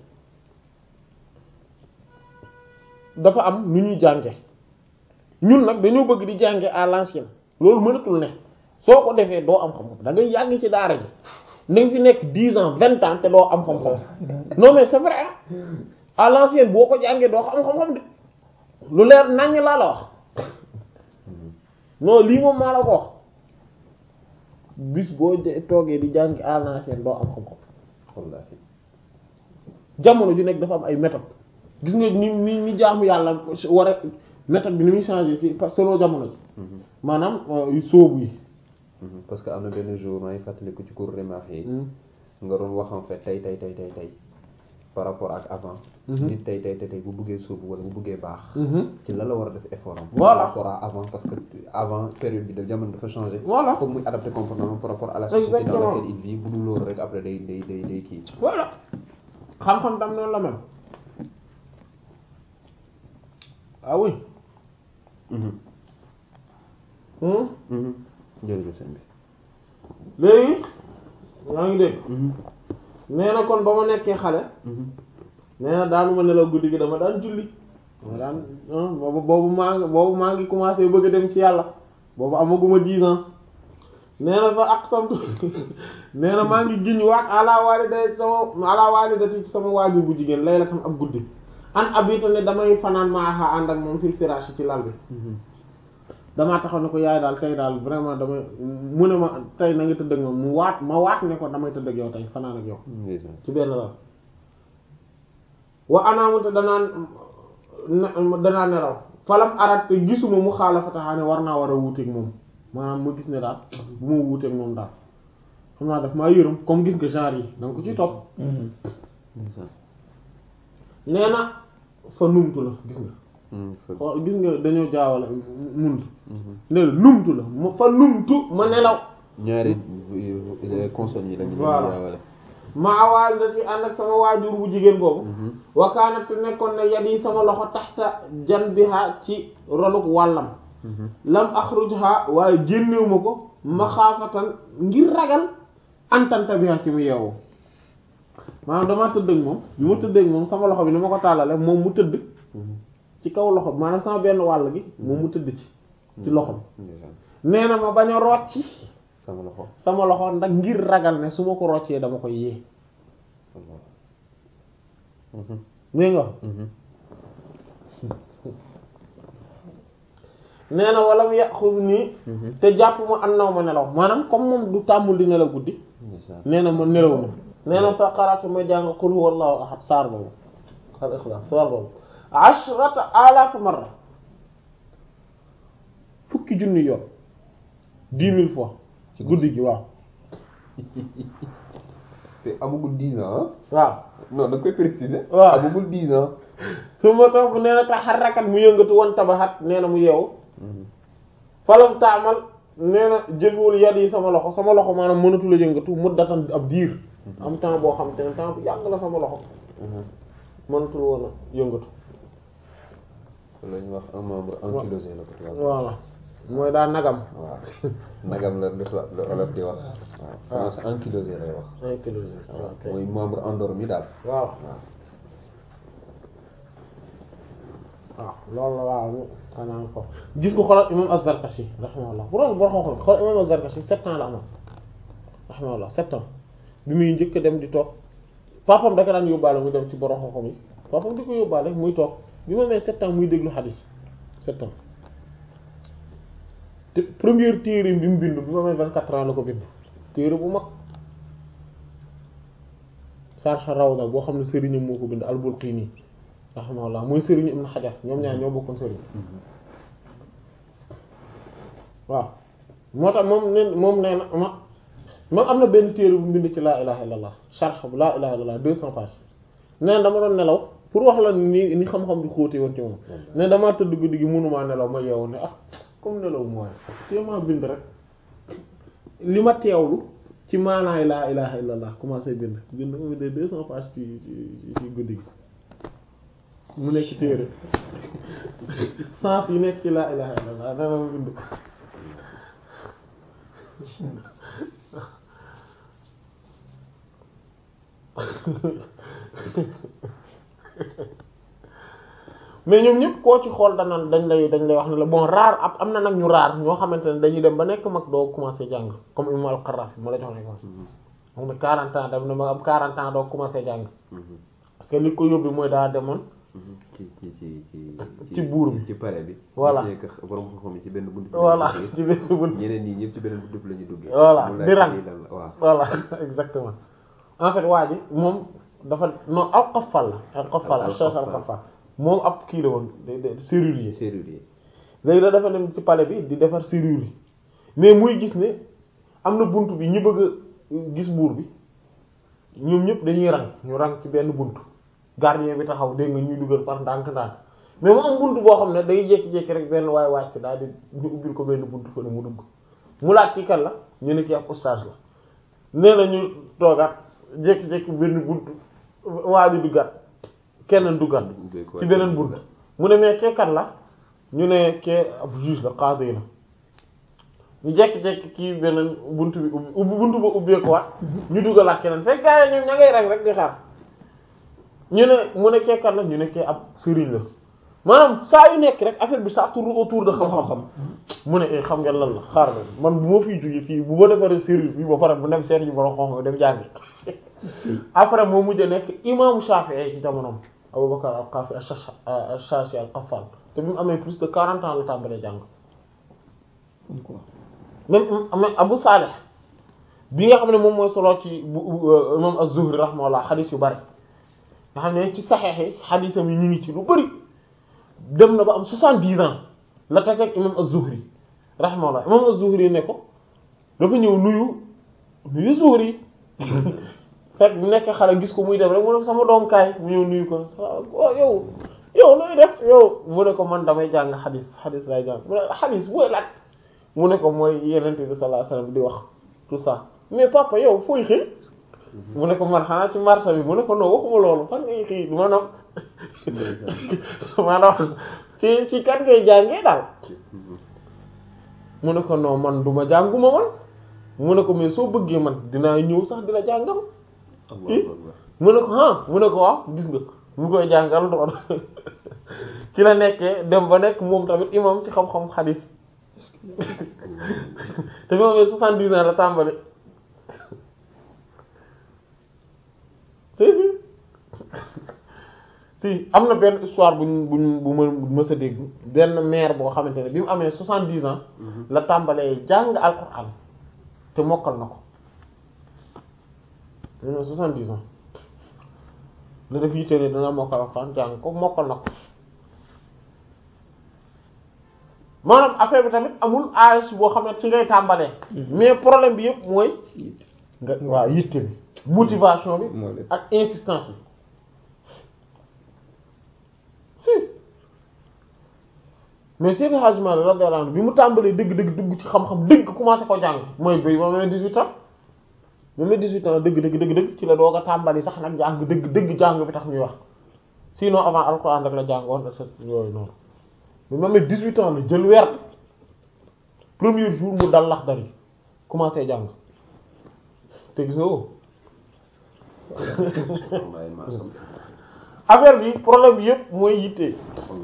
dafa am nu ñuy jànge ñun nag dañoo bëgg di jànge à l'ancienne loolu mënatul ne soo ko defee doo am xam-xam da ngay yàgg ci daara ji na nga fi nekk dix ans vingt ans te doo am xam-xam non mais c'est vrai à l'ancienne boo ko jàngee doo am xam-xam de lu leer naññ laa la wax non lii moom maa la ko wax bis boo toogee di jàngi à l'ancienne doo am xam-xam wallaahi jamono ju nekk dafa am ay méthode gis nga ni ni ni jaamu yàlla war a méthode bi ni muy changer ci selon jamono ji maanaam sóobu yi parce que am na benn jour maa ngi fàttaliku ci cours Remaax yi nga doon wax en fait tey tey tey tey tey par rapport ak avant. nit tey tey tey tey bu bëggee sóobu wala bu bëggee baax. ci la la war a def effort am. Voilà. par rapport à avant parce que avant période bi da jamono dafa changé. Voilà. foog muy adapté comportement par rapport à la société dans Exactement. laquelle il vit bu dul loolu rek après day day day day kii. voilà xam-xam tam noonu la mel ah oui. Hmm? jërëjëf sëñ bi. léegi yaa ngi dégg nee na kon ba ma nekkee xale nee na daanuma nelaw guddi gi dama daan julli dama daan ah, boobu boobu maa ngi boobu maa ngi commencé bëgg a dem ci yàlla boobu amaguma dix ans nee na fa ak sam nee na maa ngi giñ waat ala walida sama ala walidati sama waajur bu jigéen lay la tam ab guddi an abita ne damay fanaan maaxa ànd ak moom fil firaash ci lal bi damaa taxaw ne ko yaay daal tey daal vraiment damay mu ne ma tey na nga tëdd ak moom mu waat ma waat ne ko damay tëdd ak yow tey fanaan ak yow ci benn lal wa anaamu te danaan danaa nelaw falam arat te gisuma mu xaalafataxaa ne war naa war a wuuteeg moom maanaam ma gis ne daal bu ma wuuteeg moom daal xam naa daf maa yërëm comme gis nga genre yi danga ko ci topp nee na fa numtu la gis nga xool gis nga dañoo jaawale muntu ne la numtu la ma fa numtu ma nelaw ñaari consonnes yi lañu Voilà. jaawale. maa waalidati ànd ak sama waajur bu jigéen boobu wakaanat te nekkoon ne yad yi sama loxo taxta janbiha ci ronuk wàllam lam axrujha waaye génnewu ma ko maxaafatan ngir ragal antanta biha ci mu yeewu maanaam damaa tëdd ak moom bi ma tëdd ak moom sama loxo bi ni ma ko tàllale moom mu tëdd ci kaw loxo bi maanaam sama benn wàll gi moom mu tëdd ci ci loxo bi nee na ma bañ a rocci sama loxo. sama loxo ndax ngir ragal ne su ma ko roccee dama koy yee nee nga nee na wala mu yaxuz nii te jàpp ma an naw ma nelaw maanaam comme moom du tàmmul di nelaw guddi nee na ma nelaw ma nee na fa qara'tu ma jàng qul huwallahu ahad saar boobu al ikhlas saar boobu ashrata alaf marra fukki junni yoon dix mille fois ci guddi gi waaw te amagul dix ans waaw non da nga koy préciser. waaw amagul dix ans. su ma topp nee na taxarrakat mu yëngatu woon tabaxat nee na mu yeewu falam taamal nee na jëfewul yad yi sama loxo sama loxo maanaam mënatu la yëngatu muddatan ab diir am temps boo xam te ne temps bu yàgg la sama loxo mënatul woon a yëngatu la ñuy wax un membre ankylosé la ko tubaab. voilà mooy daa nagam waaw nagam la lu tubaab la olof di wax. waaw français ankylosé lay wax. ankylosé waaw mooy membre endormi daal. waaw waaw loolu la waaw xanaa ko gis nga xoolal imam Az-Zarkashi rahimahullah bu doon boo xool xool imam Az-Zarkashi sept ans la amoon rahimahullah sept ans bi muy njëkk dem di toog papam da ko daan yóbbaale muy dem ci borom xam-xam yi papam di ko yóbbaale muy toog bi ma mee sept ans muy déglu hadith sept ans te première téere bi mu bind bi ma mee vingt-quatre ans la ko bind téere bu mag Sarh Rawda boo xam ne sëriñam moo ko bind al-Bulqini rahimahullah mooy sëriñu Ibn Hajar ñoom ñaar ñoo bokkoon sëriñ waaw moo tax moom ne moom nee na ma moom am na benn téere bu bind ci laa ilaha illallah sharh bu laa ilaha illallah deux cents pages nee na dama doon nelaw pour wax la ni ni xam-xam bi xóote woon ci moom ne damaa tëdd guddi gi mënumaa nelaw ma yeewu ne ah comme nelaw mooy téemaa bind rek li ma teewlu ci maanaay laa ilaha illallah commencé bind bind ma de deux cents pages ci ci ci guddi gi mu nekk ci téere sens yi nekk ci laa ilaha illallah dana ma bind ko mais ñoom ñëpp koo ci xool danaan dañ lay dañ lay wax ne la bon raar ab am na nag ñu raar ñoo xamante ne dañuy dem ba nekk mag doo commencé jàng comme Imam al-Qarrafi ma la jox ne ko moom ne quarante ans dem na ma am quarante ans doo commencé jàng parce que li ko yóbbu mooy daa demoon ci ci ci ci ci buur bi ci pare bi. voilà gis nga que borom xam-xam yi ci benn buntu. voilà ci benn buntu ñeneen ñi ñëpp ci beneen buntu la ñu duggee. voilà mu di rang laaj lan la waaw. voilà exactement en fait waa ji moom dafa non al-Qaffal la al-Qaffal al-Cheikh al-Qaffal moom ab kii la woon de de serrurier serrurier. léegi la dafa dem ci palais bi di defar serrure yi mais muy gis ne am na buntu bi ñi bëgg a gis buur bi ñoom ñëpp dañuy rang ñu rang ci benn bunt gardien bi taxaw dégg nga ñuy dugal par ndànk-ndànk mais mu am bunt boo xam ne day jékki-jékki rek benn waay wàcc daal di ñu ubbil ko benn bunt fa ne mu dugg mu laaj ci kan la ñu ne kii ab oustaz la nee na ñu toogaat jékki-jékki benn bunt waa ji duggaat kenn duggaat ci beneen bunt mu ne mais kee kan la ñu ne kee ab juge la qaadi la ñu jékki-jékki kii beneen bunt bi ubbi bunt ba ubbeeku waat ñu duggalaat keneen fekk gaa yi ñoom ña ngay rang rek di xaar ñu ne mu ne kee kan la ñu ne kee ab sëriñ la maanaam saa yu nekk rek affaire bi ça tourne autour de xam-xam mu ne xam ngeen lan la xaar na man bu ma fiy jógee fii bu ma defaree sëriñ bi ba pare bu dem seet ñu borom xonq dem jàngi après moo mujj nekk imaamu Shafi'i ci jamonoom Abubakar al-Qafi al-Shashi al-Qaffal te bi mu amee plus de quarante ans la tàmbalee jàng même Abu Salih bi nga xam ne moom mooy solo ci imam az-Zuhri rahimahullah xadiis yu bari nga xam ne ci saxeex yi xadiisam yi ñu ngi ci lu bari dem na ba am soixante-dix ans la tase ak imam az-Zuhri rahimahullah imam az-Zuhri ne ko dafa ñëw nuyu nuyu Zuhri fekk bu nekk xale gis ko muy dem rek mu ne ko sama doom kaay mu ñëw nuyu ko yow yow looy def yow mu ne ko man damay jàng xadiis xadiis lay jàng mu ne xadiis booy laaj mu ne ko mooy Yonent bi sallallahu alayhi wasallam di wax tout ça mais papa yow fooy xëy mu ne ko man xanaa ci marché bi mu ne ko non waxuma loolu fan ngay xëy maanaam maanaam ci ci kan ngay jàngee daal mu ne ko non man duma jànguma man mu ne ko mais soo bëggee man dinaa ñëw sax di la jàngal mu ne ko ah mu ne ko waaw gis nga mu koy jàngal doon ci la nekkee dem ba nekk moom tamit imam ci xam-xam xadiis te moom amee soixante-dix ans la tàmbali si si si am na benn histoire buñ buñ bu ma mës a dégg benn mère boo xamante ne bi mu amee soixante-dix ans la tàmbalee jàng alxuraan te mokkal na ko bi mu amee soixante-dix ans la def yitte ne dana mokkal alxuraan jàng ko mokkal na ko maanaam affaire bi tamit amul âge boo xam ne ci ngay tàmbalee mais problème bi yëpp mooy nga waaw yitte bi motivation bi ak insistance bi si mais Seydi Hadji Malick radiyallahu anhu bi mu tàmbalee dëgg-dëgg dugg ci xam-xam dëgg commencé ko jàng mooy bay ba ma dix-huit ans ba ma dix-huit ans dëgg dëgg dëgg dëgg ci la doog a tàmbali sax nag jàng dëgg dëgg jàng bi tax ñuy wax sinon avant alxuraan rek la jàngoon yooyu noonu bi ma amee dix-huit ans la jël weer premier jour mu dal Laxdari commencé jàng te gis nga ko affaire bi problème bi yëpp mooy yitte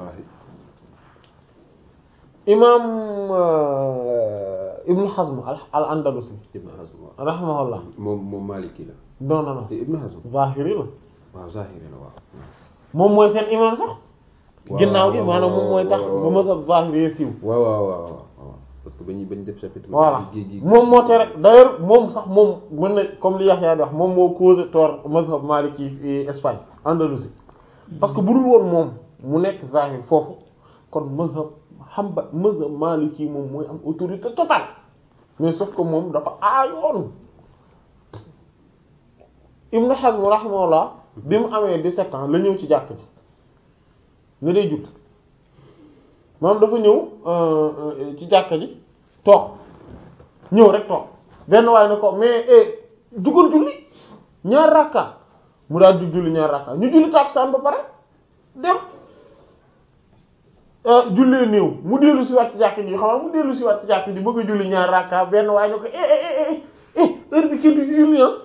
imam Ibn Hazm al Andalusi Ibn Hazm rahimahullah moom moom Maliki la non non non Ibn Hazm Zahiri la waaw Zahiri la waaw moom mooy seen imam sax ginnaaw gi maanaam moom mooy tax ba mazhab Zahiri siiw waaw waaw waaw waaw parce que bañu bañ def chapitre voilà moom moo te rek d'ailleurs moom sax moom mën na comme li Yahya di wax moom moo causé tort mazhab Maliki ci Espagne Andalousie parce que bu dul woon moom mu nekk Zahir foofu kon mazhab Hanbali mazhab Maliki moom mooy am autorité totale mais sauf que moom dafa aayoon Ibn Hazm rahimahullah bi mu amee dix-sept ans la ñëw ci jàkk ji nga day jut maanaam dafa ñëw ci jàkka ji toog ñëw rek toog benn waaye ne ko mais jugal julli ñaar rakka mu daal di julli ñaar rakka ñu julli tàkkusaan ba pare dem jullee néew mu dellu si waat ci jàkka ji xam nga mu dellu si waat ci jàkka ji bëgg a julli ñaar rakka benn waaye ne ko eh eh eh heure bi kenn du julli ah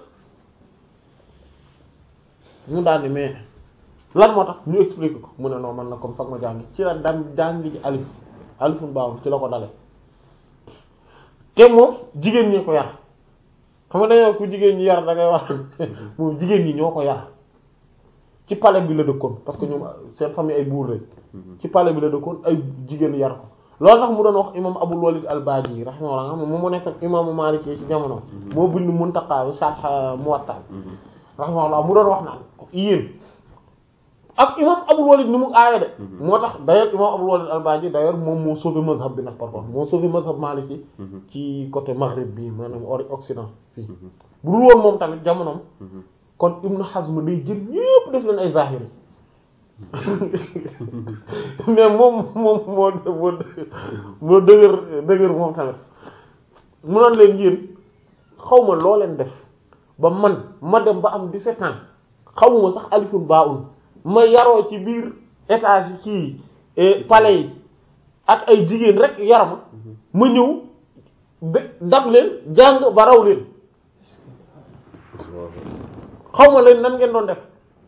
mu daal di mais lan moo tax ñu expliquer ko mu ne non man na comme foog ma jàngi ci la dam jàngi ji alif alifun baawun ci la ko dale te moom jigéen ñi ko yar xam nga dañoo ku jigéen ñi yar da ngay wax moom jigéen ñi ñoo ko yar ci palais bi la dëkkoon parce que ñoom seen famille ay buur lañ ci palais bi la dëkkoon ay jigéen yar ko loolu tax mu doon wax imam Abul Walid al-Baji rahimahullah nga xam moom mu nekk imaamu Maliki ci jamono moo bind Muntaqa Sharh Muwatta rahimahullah mu doon wax naan yéen ak imam Abul Walid ni mu aaya de moo tax d'ailleurs imam Abul Walid al-Baji d'ailleurs moom moo sauvé mazhab bi nag par contre moo sauvé mazhab Maliki ci côté Maghreb bi maanaam ori Occident fii bu dul woon moom tamit jamonoom kon Ibn Hazm day jël ñépp def leen ay zahiri mais moom moom moo moo moo dëgër dëgër moom tamit mu naan leen yéen xawma loo leen def ba man ma dem ba am dix-sept ans xawma sax alifun baun ma yaroo ci biir étage yi kii palais yi ak ay jigéen rek yarama ma ñëw ba dab leen jàng ba raw leen xawma leen nan ngeen doon def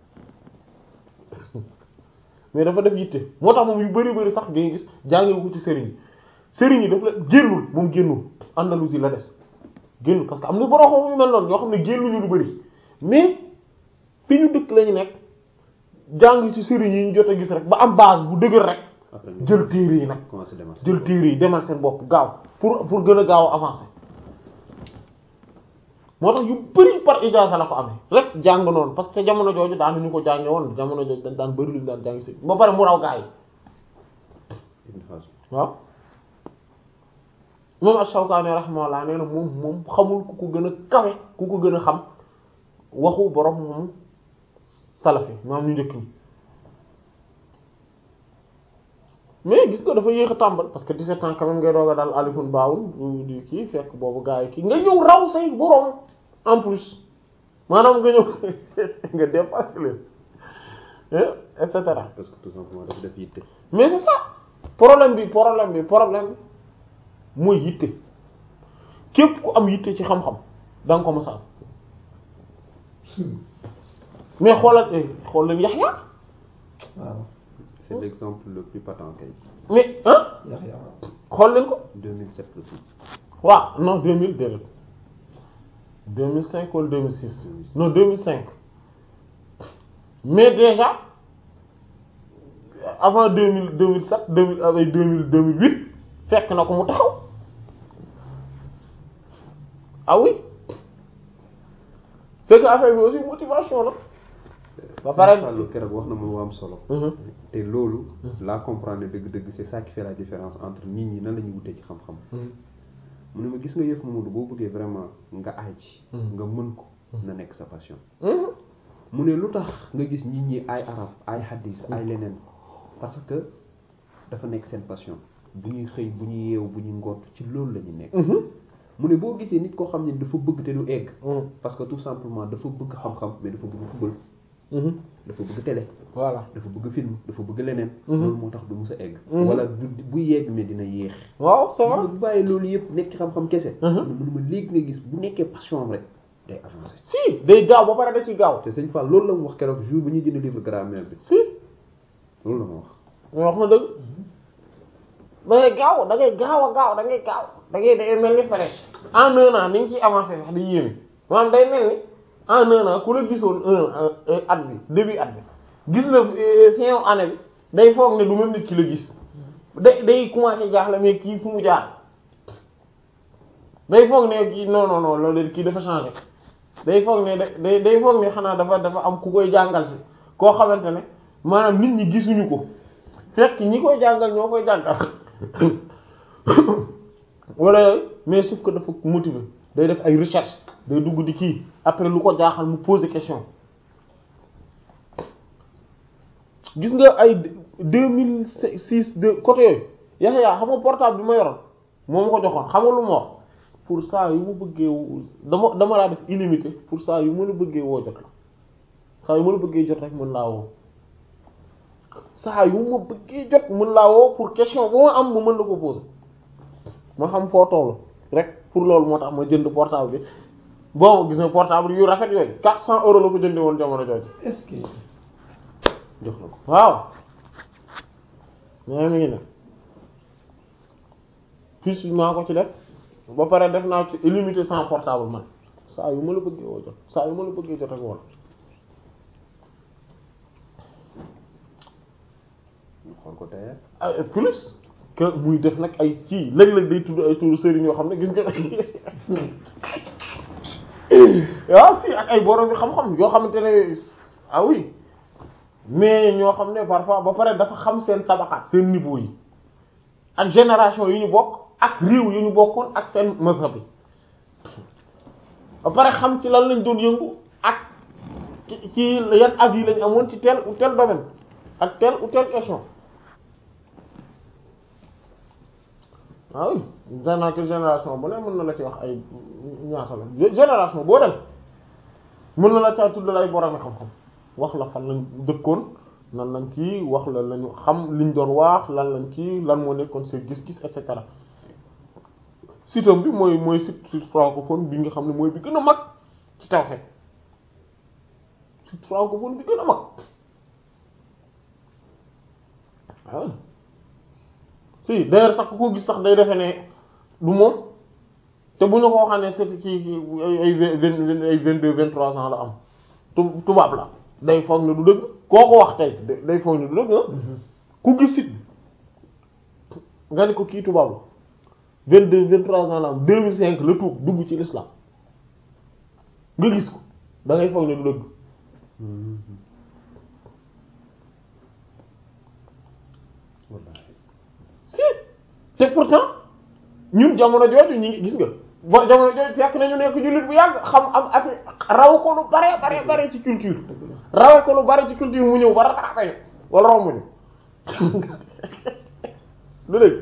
mais dafa def yitte moo tax moom yu bari bari sax ngay gis jàngewu ko ci sëriñ sëriñ yi daf la génnul moom génnul Andalousie la des génnul parce que am na borom xam yu mel noonu ñoo xam ne génnuñu lu bari mais fi ñu dëkk lañu nekk jàng ci sëriñ yi ñu jot a gis rek ba am base bu dëgër rek jël téere yi nag jël téere yi demal seen bopp gaaw pour pour gën a gaaw a avancer moo tax yu bari par ijaaza la ko amee rek jàng noonu parce que jamono jooju daan ñu ko jànge woon jamono jooju dañ daan bari luñu daan jàng si ba pare mu raw gaa yi waaw moom Ash-Shawkani rahimahullah nee na moom moom xamul ku ko gën a kawe ku ko gën a xam waxu borom moom salafi maam ñu njëkk ñi mais gis nga dafa yéex a tàmbal parce que dix-sept ans quand même ngay doog a daal alifun baawul di kii fekk boobu gaa yi kii nga ñëw raw say borom en plus maanaam nga ñëw nga dépassé leen et cetera. parce que tout simplement dafa def yitte. mais c'est ça problème bi problème bi problème mooy yitte képp ku am yitte ci xam-xam da nga ko mos a am mais xoolal xool leen Yaxya waaw. c'est l'exemple le plus patent kay. mais ah. Yaxya xool leen ko. deux mille sept le tout. waaw non deux mille déedéet deux mille cinq wala deux mille six non deux mille cinq mais déjà avant deux mille deux mille sept deux mille avec deux mille deux mille huit fekk na ko mu taxaw ah oui c'est que affaire bi aussi motivation la. ba pare Fallou keroog wax na ma lu am solo. te loolu. laa comprendre dëgg-dëgg c'est ça qui fait la différence entre nit ñi nan la ñuy wutee ci xam-xam. mu ne ma gis nga yëf Mamadou boo bëggee vraiment nga aay ci. nga mën ko na nekk sa passion. mu ne lu tax nga gis nit ñi ay arab ay hadis ay leneen parce que dafa nekk seen passion bu ñuy xëy bu ñuy yeewu bu ñuy ngott ci loolu la ñu nekk. mu ne boo gisee nit koo xam ne dafa bëgg te du egg. parce que tout simplement dafa bëgg xam-xam mais dafa bëgg football. dafa bëgg télé. voilà dafa bëgg film dafa bëgg leneen. loolu moo tax du mës a egg. wala du bu yegg mais dina yéex. waaw c'est vrai bu bàyyi loolu yëpp nekk ci xam-xam kese. mënuma léegi nga gis bu nekkee passion am rek day avancer. si day gaaw ba pare da ciy gaaw. te sëñ Fall loolu la mu wax keroog jour bu ñuy jënd livre grammaire bi. si loolu la ma wax. mais wax na dëgg da ngay gaaw da ngay gaaw a gaaw da ngay gaaw da ngay day mel ni fraîche. en un an ni nga ciy avancer sax di yéeme maanaam day mel ni. en un an ku la gisoon un at bi début at bi gis la fin année bi day foog ne du même nit ki la gis day day commencer jaaxle mais kii fu mu jaar day foog ne kii non non non loolu kii dafa changer day foog ne day day foog ne xanaa dafa dafa am ku koy jàngal si koo xamante ne maanaam nit ñi gisuñu ko fekk ñi koy jàngal ñoo koy jàngal wala yooyu mais sauf que dafa motiver day def ay recherche day dugg di kii après lu ko jaaxal mu poser question gis nga ay deux mille six de côté yooyu yax yaa xam nga portable bi ma yoroon moo ma ko joxoon xam nga lu ma wax pour saa yu ma bëggee dama dama laa def illimité pour saa yu ma la bëggee woo jot la saa yu ma la bëggee jot rek mën laa woo saa yu ma bëggee jot mën laa woo pour question bu ma am ma mën la ko poser ma xam foo tollu rek pour loolu moo tax ma jënd portable bi bon gis nga portable yu rafet yooyu quatre cents euros la ko jëndee woon jamono jooju. est-ce que jox na ko. waaw mais mi ngi ne plus maa ko ci def ba pare def naa ci illimité sans portable man saa yu ma la bëggee woo jot saa yu ma la bëggee jot rek woon. ñu xool ko tey. ah plus que muy def nag ay ci léeg-léeg day tudd ay turu sëriñ yoo xam ne gis nga. waaw si ak ay borom bi xam-xam yoo xamante ne ah oui mais ñoo xam ne parfois ba pare dafa xam seen tabaqaat seen niveau yi ak génération yu ñu bokk ak réew yu ñu bokkoon ak seen mazhab bi ba pare xam ci lan lañ doon yëngu ak ci ci yan avis lañ amoon ci tel ou tel domaine ak tel ou telle question ah oui daanaka génération bu ne mën na la ci wax ay ñaata la génération boo dem mën na la caa tuddal ay borom xam-xam wax la fan lañ dëkkoon nan lañ kii wax la lañu xam liñ doon wax lan lañ kii lan moo nekkoon seen gis-gis et cetera site bi mooy mooy site site francophone bi nga xam ne mooy bi gën a mag ci tawhid site francophone bi gën a mag waaw si d'ailleurs sax ku ko gis sax day defe ne du moom te bu ñu ko waxee ne c'est ci ay ay vingt ay vingt deux vingt trois ans la am tu tubaab la day foog ne du dëgg koo ko wax tey day foog ne du dëgg ah ku gis site nga ne ko kii tubaab la vingt deux vingt trois ans la am deux mille cinq la tuub dugg ci l'islam nga gis ko da ngay foog ne du dëgg si te pourtant ñun jamono jooju ñu ngi gis nga ba jamono jooju fekk nañu nekk jullit bu yàgg xam am affaire raw ko lu bare bare bare ci culture rawe ko lu bare ci culture mu ñëw ba rattrapé wala romb ñu lu dëgg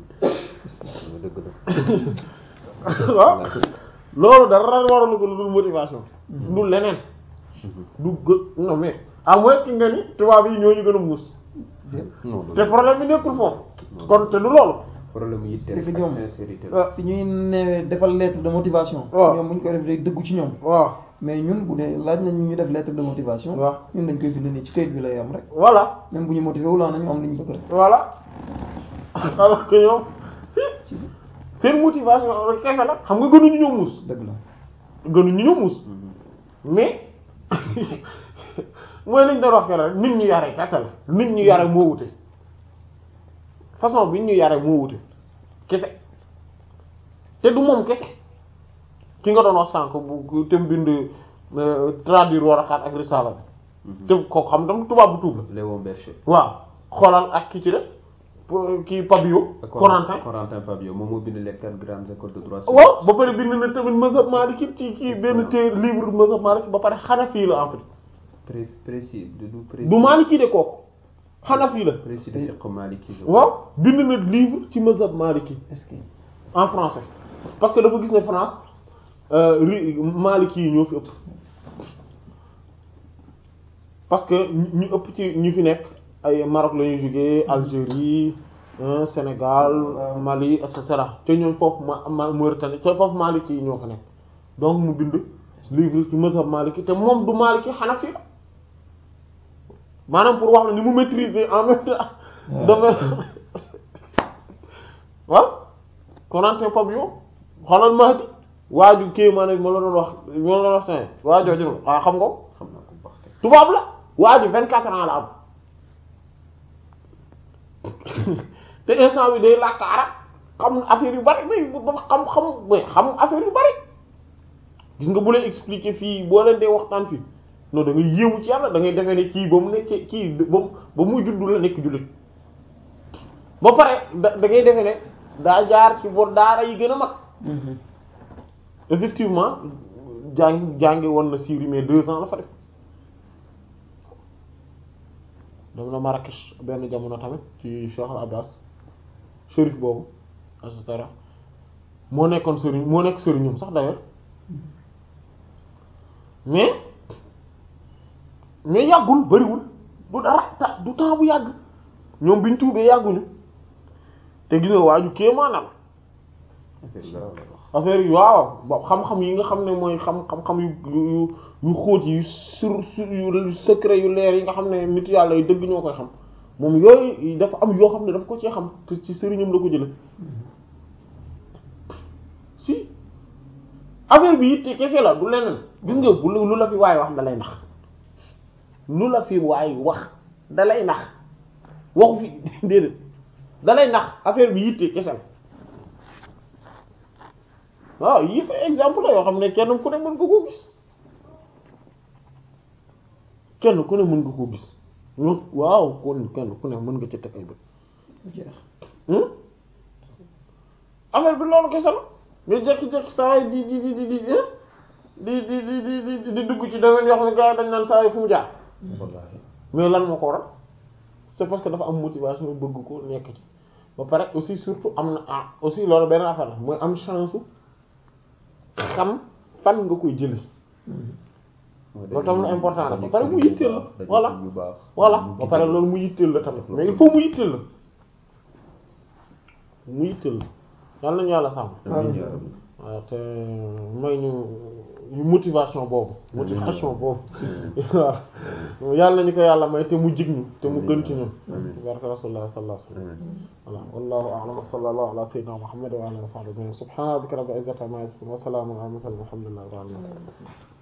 waaw loolu dara waralu ko lu dul motivation du leneen du gë non mais à moins que nga ni tubaab yi ñooñu gën a muus te problème bi nekkul foofu kon te du loolu problème yi c'est que ñoom sincérité fi ñuy newee defal lettre de motivation waaw ñoom bu ñu koy def day dëggu ci ñoom waaw mais ñun bu dee laaj nañ ñu def lettre de motivation waaw ñun dañ koy bind nii ci kayit bi lay am rek voilà même bu ñu motivé wula nañu am li ñu bëgg rek voilà alors que ñoom si seen motivation kese la xam nga gënuñu ñoo muus dëgg la gënuñu ñoo muus mais mooy liñ doon wax ke rek nit ñu yare kese la nit ñu yare moo wute façon bi ñu yare moo wute kese te du moom kese ki nga doon wax sànq bu te mu bind traduire war a xaat ak risala bi te ko xam tam tubaab bu tuub la Léon Berger waaw xoolal ak ki ci des kii Fabio Corentin Corentin Fabio moom moo bind les quatre grandes écoles de droit waaw ba pare bind na tamit mazhab maliki ci kii benn téere livre mazhab maliki ba pare Hanafi la en fait pré précis du précis du maliki de kooku Hanafi la précis de fiqh maliki waaw bind na livre ci mazhab maliki est-ce que en français parce que dafa gis ne France ri maliki yi ñoo fi ëpp parce que ñu ëpp ci ñu fi nekk ay Maroc la ñuy jógee Algérie Sénégal Mali et cetera te ñoom foofu ma Mauritanie te foofu maliki yi ñoo fa nekk donc mu bind livre ci mazhab maliki te moom du maliki Hanafi la maanaam pour wax la ni mu maîtriser en même temps domaine waaw Corentin Fabio xoolal Mahdi waaju kii maa ne ma la doon wax ma la doon wax tey waajoo jël waaw xam nga xam naa ko baax tubaab la waaju vingt-quatre ans la am te instant bi day làkk arab xam affaire yu bari mais xam xam mais xam affaire yu bari gis nga bu lay expliquer fii boo leen dee waxtaan fii non da ngay yéemu ci yàlla da ngay defee ne kii ba mu nekkee kii ba mu ba muy juddu la nekk jullit ba pare da da ngay defee ne daa jaar ci bor daara yi gën a mag. effectivement jàng jàngi woon na Syrie mais deux ans la fa def dem na Marrakech benn jamono tamit ci Cheikh Al Abbas shérif boobu et cetera moo nekkoon sëriñ moo nekk sëriñum sax d'ailleurs mais mais yàggul bariwul du dara ta du temps bu yàgg ñoom biñ tuubee yàgguñu te gis nga waaju kéemaanal affaire yi waaw bo xam-xam yi nga xam ne mooy xam xam-xam yu yu yu xóot yi yu sur yu secret yu leer yi nga xam ne nit yàlla yi dëgg ñoo koy xam moom yooyu dafa am yoo xam ne dafa ko ci xam te ci sëriñam la ko jële si affaire bi it kese la du leneen gis nga bu lu la fi waay wax da lay nax lu la fi waay wax da lay nax waxu fi déedéet da lay nax affaire bi yitte kese la waaw yii fa exemple la yoo xam ne kenn ku ne mën nga koo gis kenn ku ne mën nga koo gis waaw kon kenn ku ne mën nga ci teg ay bët affaire bi loolu kese la nga jekki-jekki saa di di di di di di di di di di di dugg ci domaine yoo xam ne gars yi dañ naan saa yi fu mu jaar wallaahi mais lan moo ko waral c'est parce que dafa am motivation bëgg ko nekk ci ba pare aussi surtout am na ah aussi loolu benn affaire la mooy am chance su xam fan nga koy jëlee loolu tam la important la ba pare mu yitteel la voilà voilà ba pare loolu mu yitteel la tamit mais il faut mu yitteel la mu yitteel la yal nañu yàlla sàmm waaw te may ñu motivation boobu motivation boobu waaw yàlla nañu ko yàlla may te mu jig ñu te mu gën ci ñun barka rasulullah sallallahu alayhi wasallam voilà wallahu a'lam wa sallallahu ala sayyidina muhammad wa ala alihi wa sahbihi subhana rabbika rabbil izzati amma yasifun wa salamun ala al mursalin walhamdulillahi rabbil alamin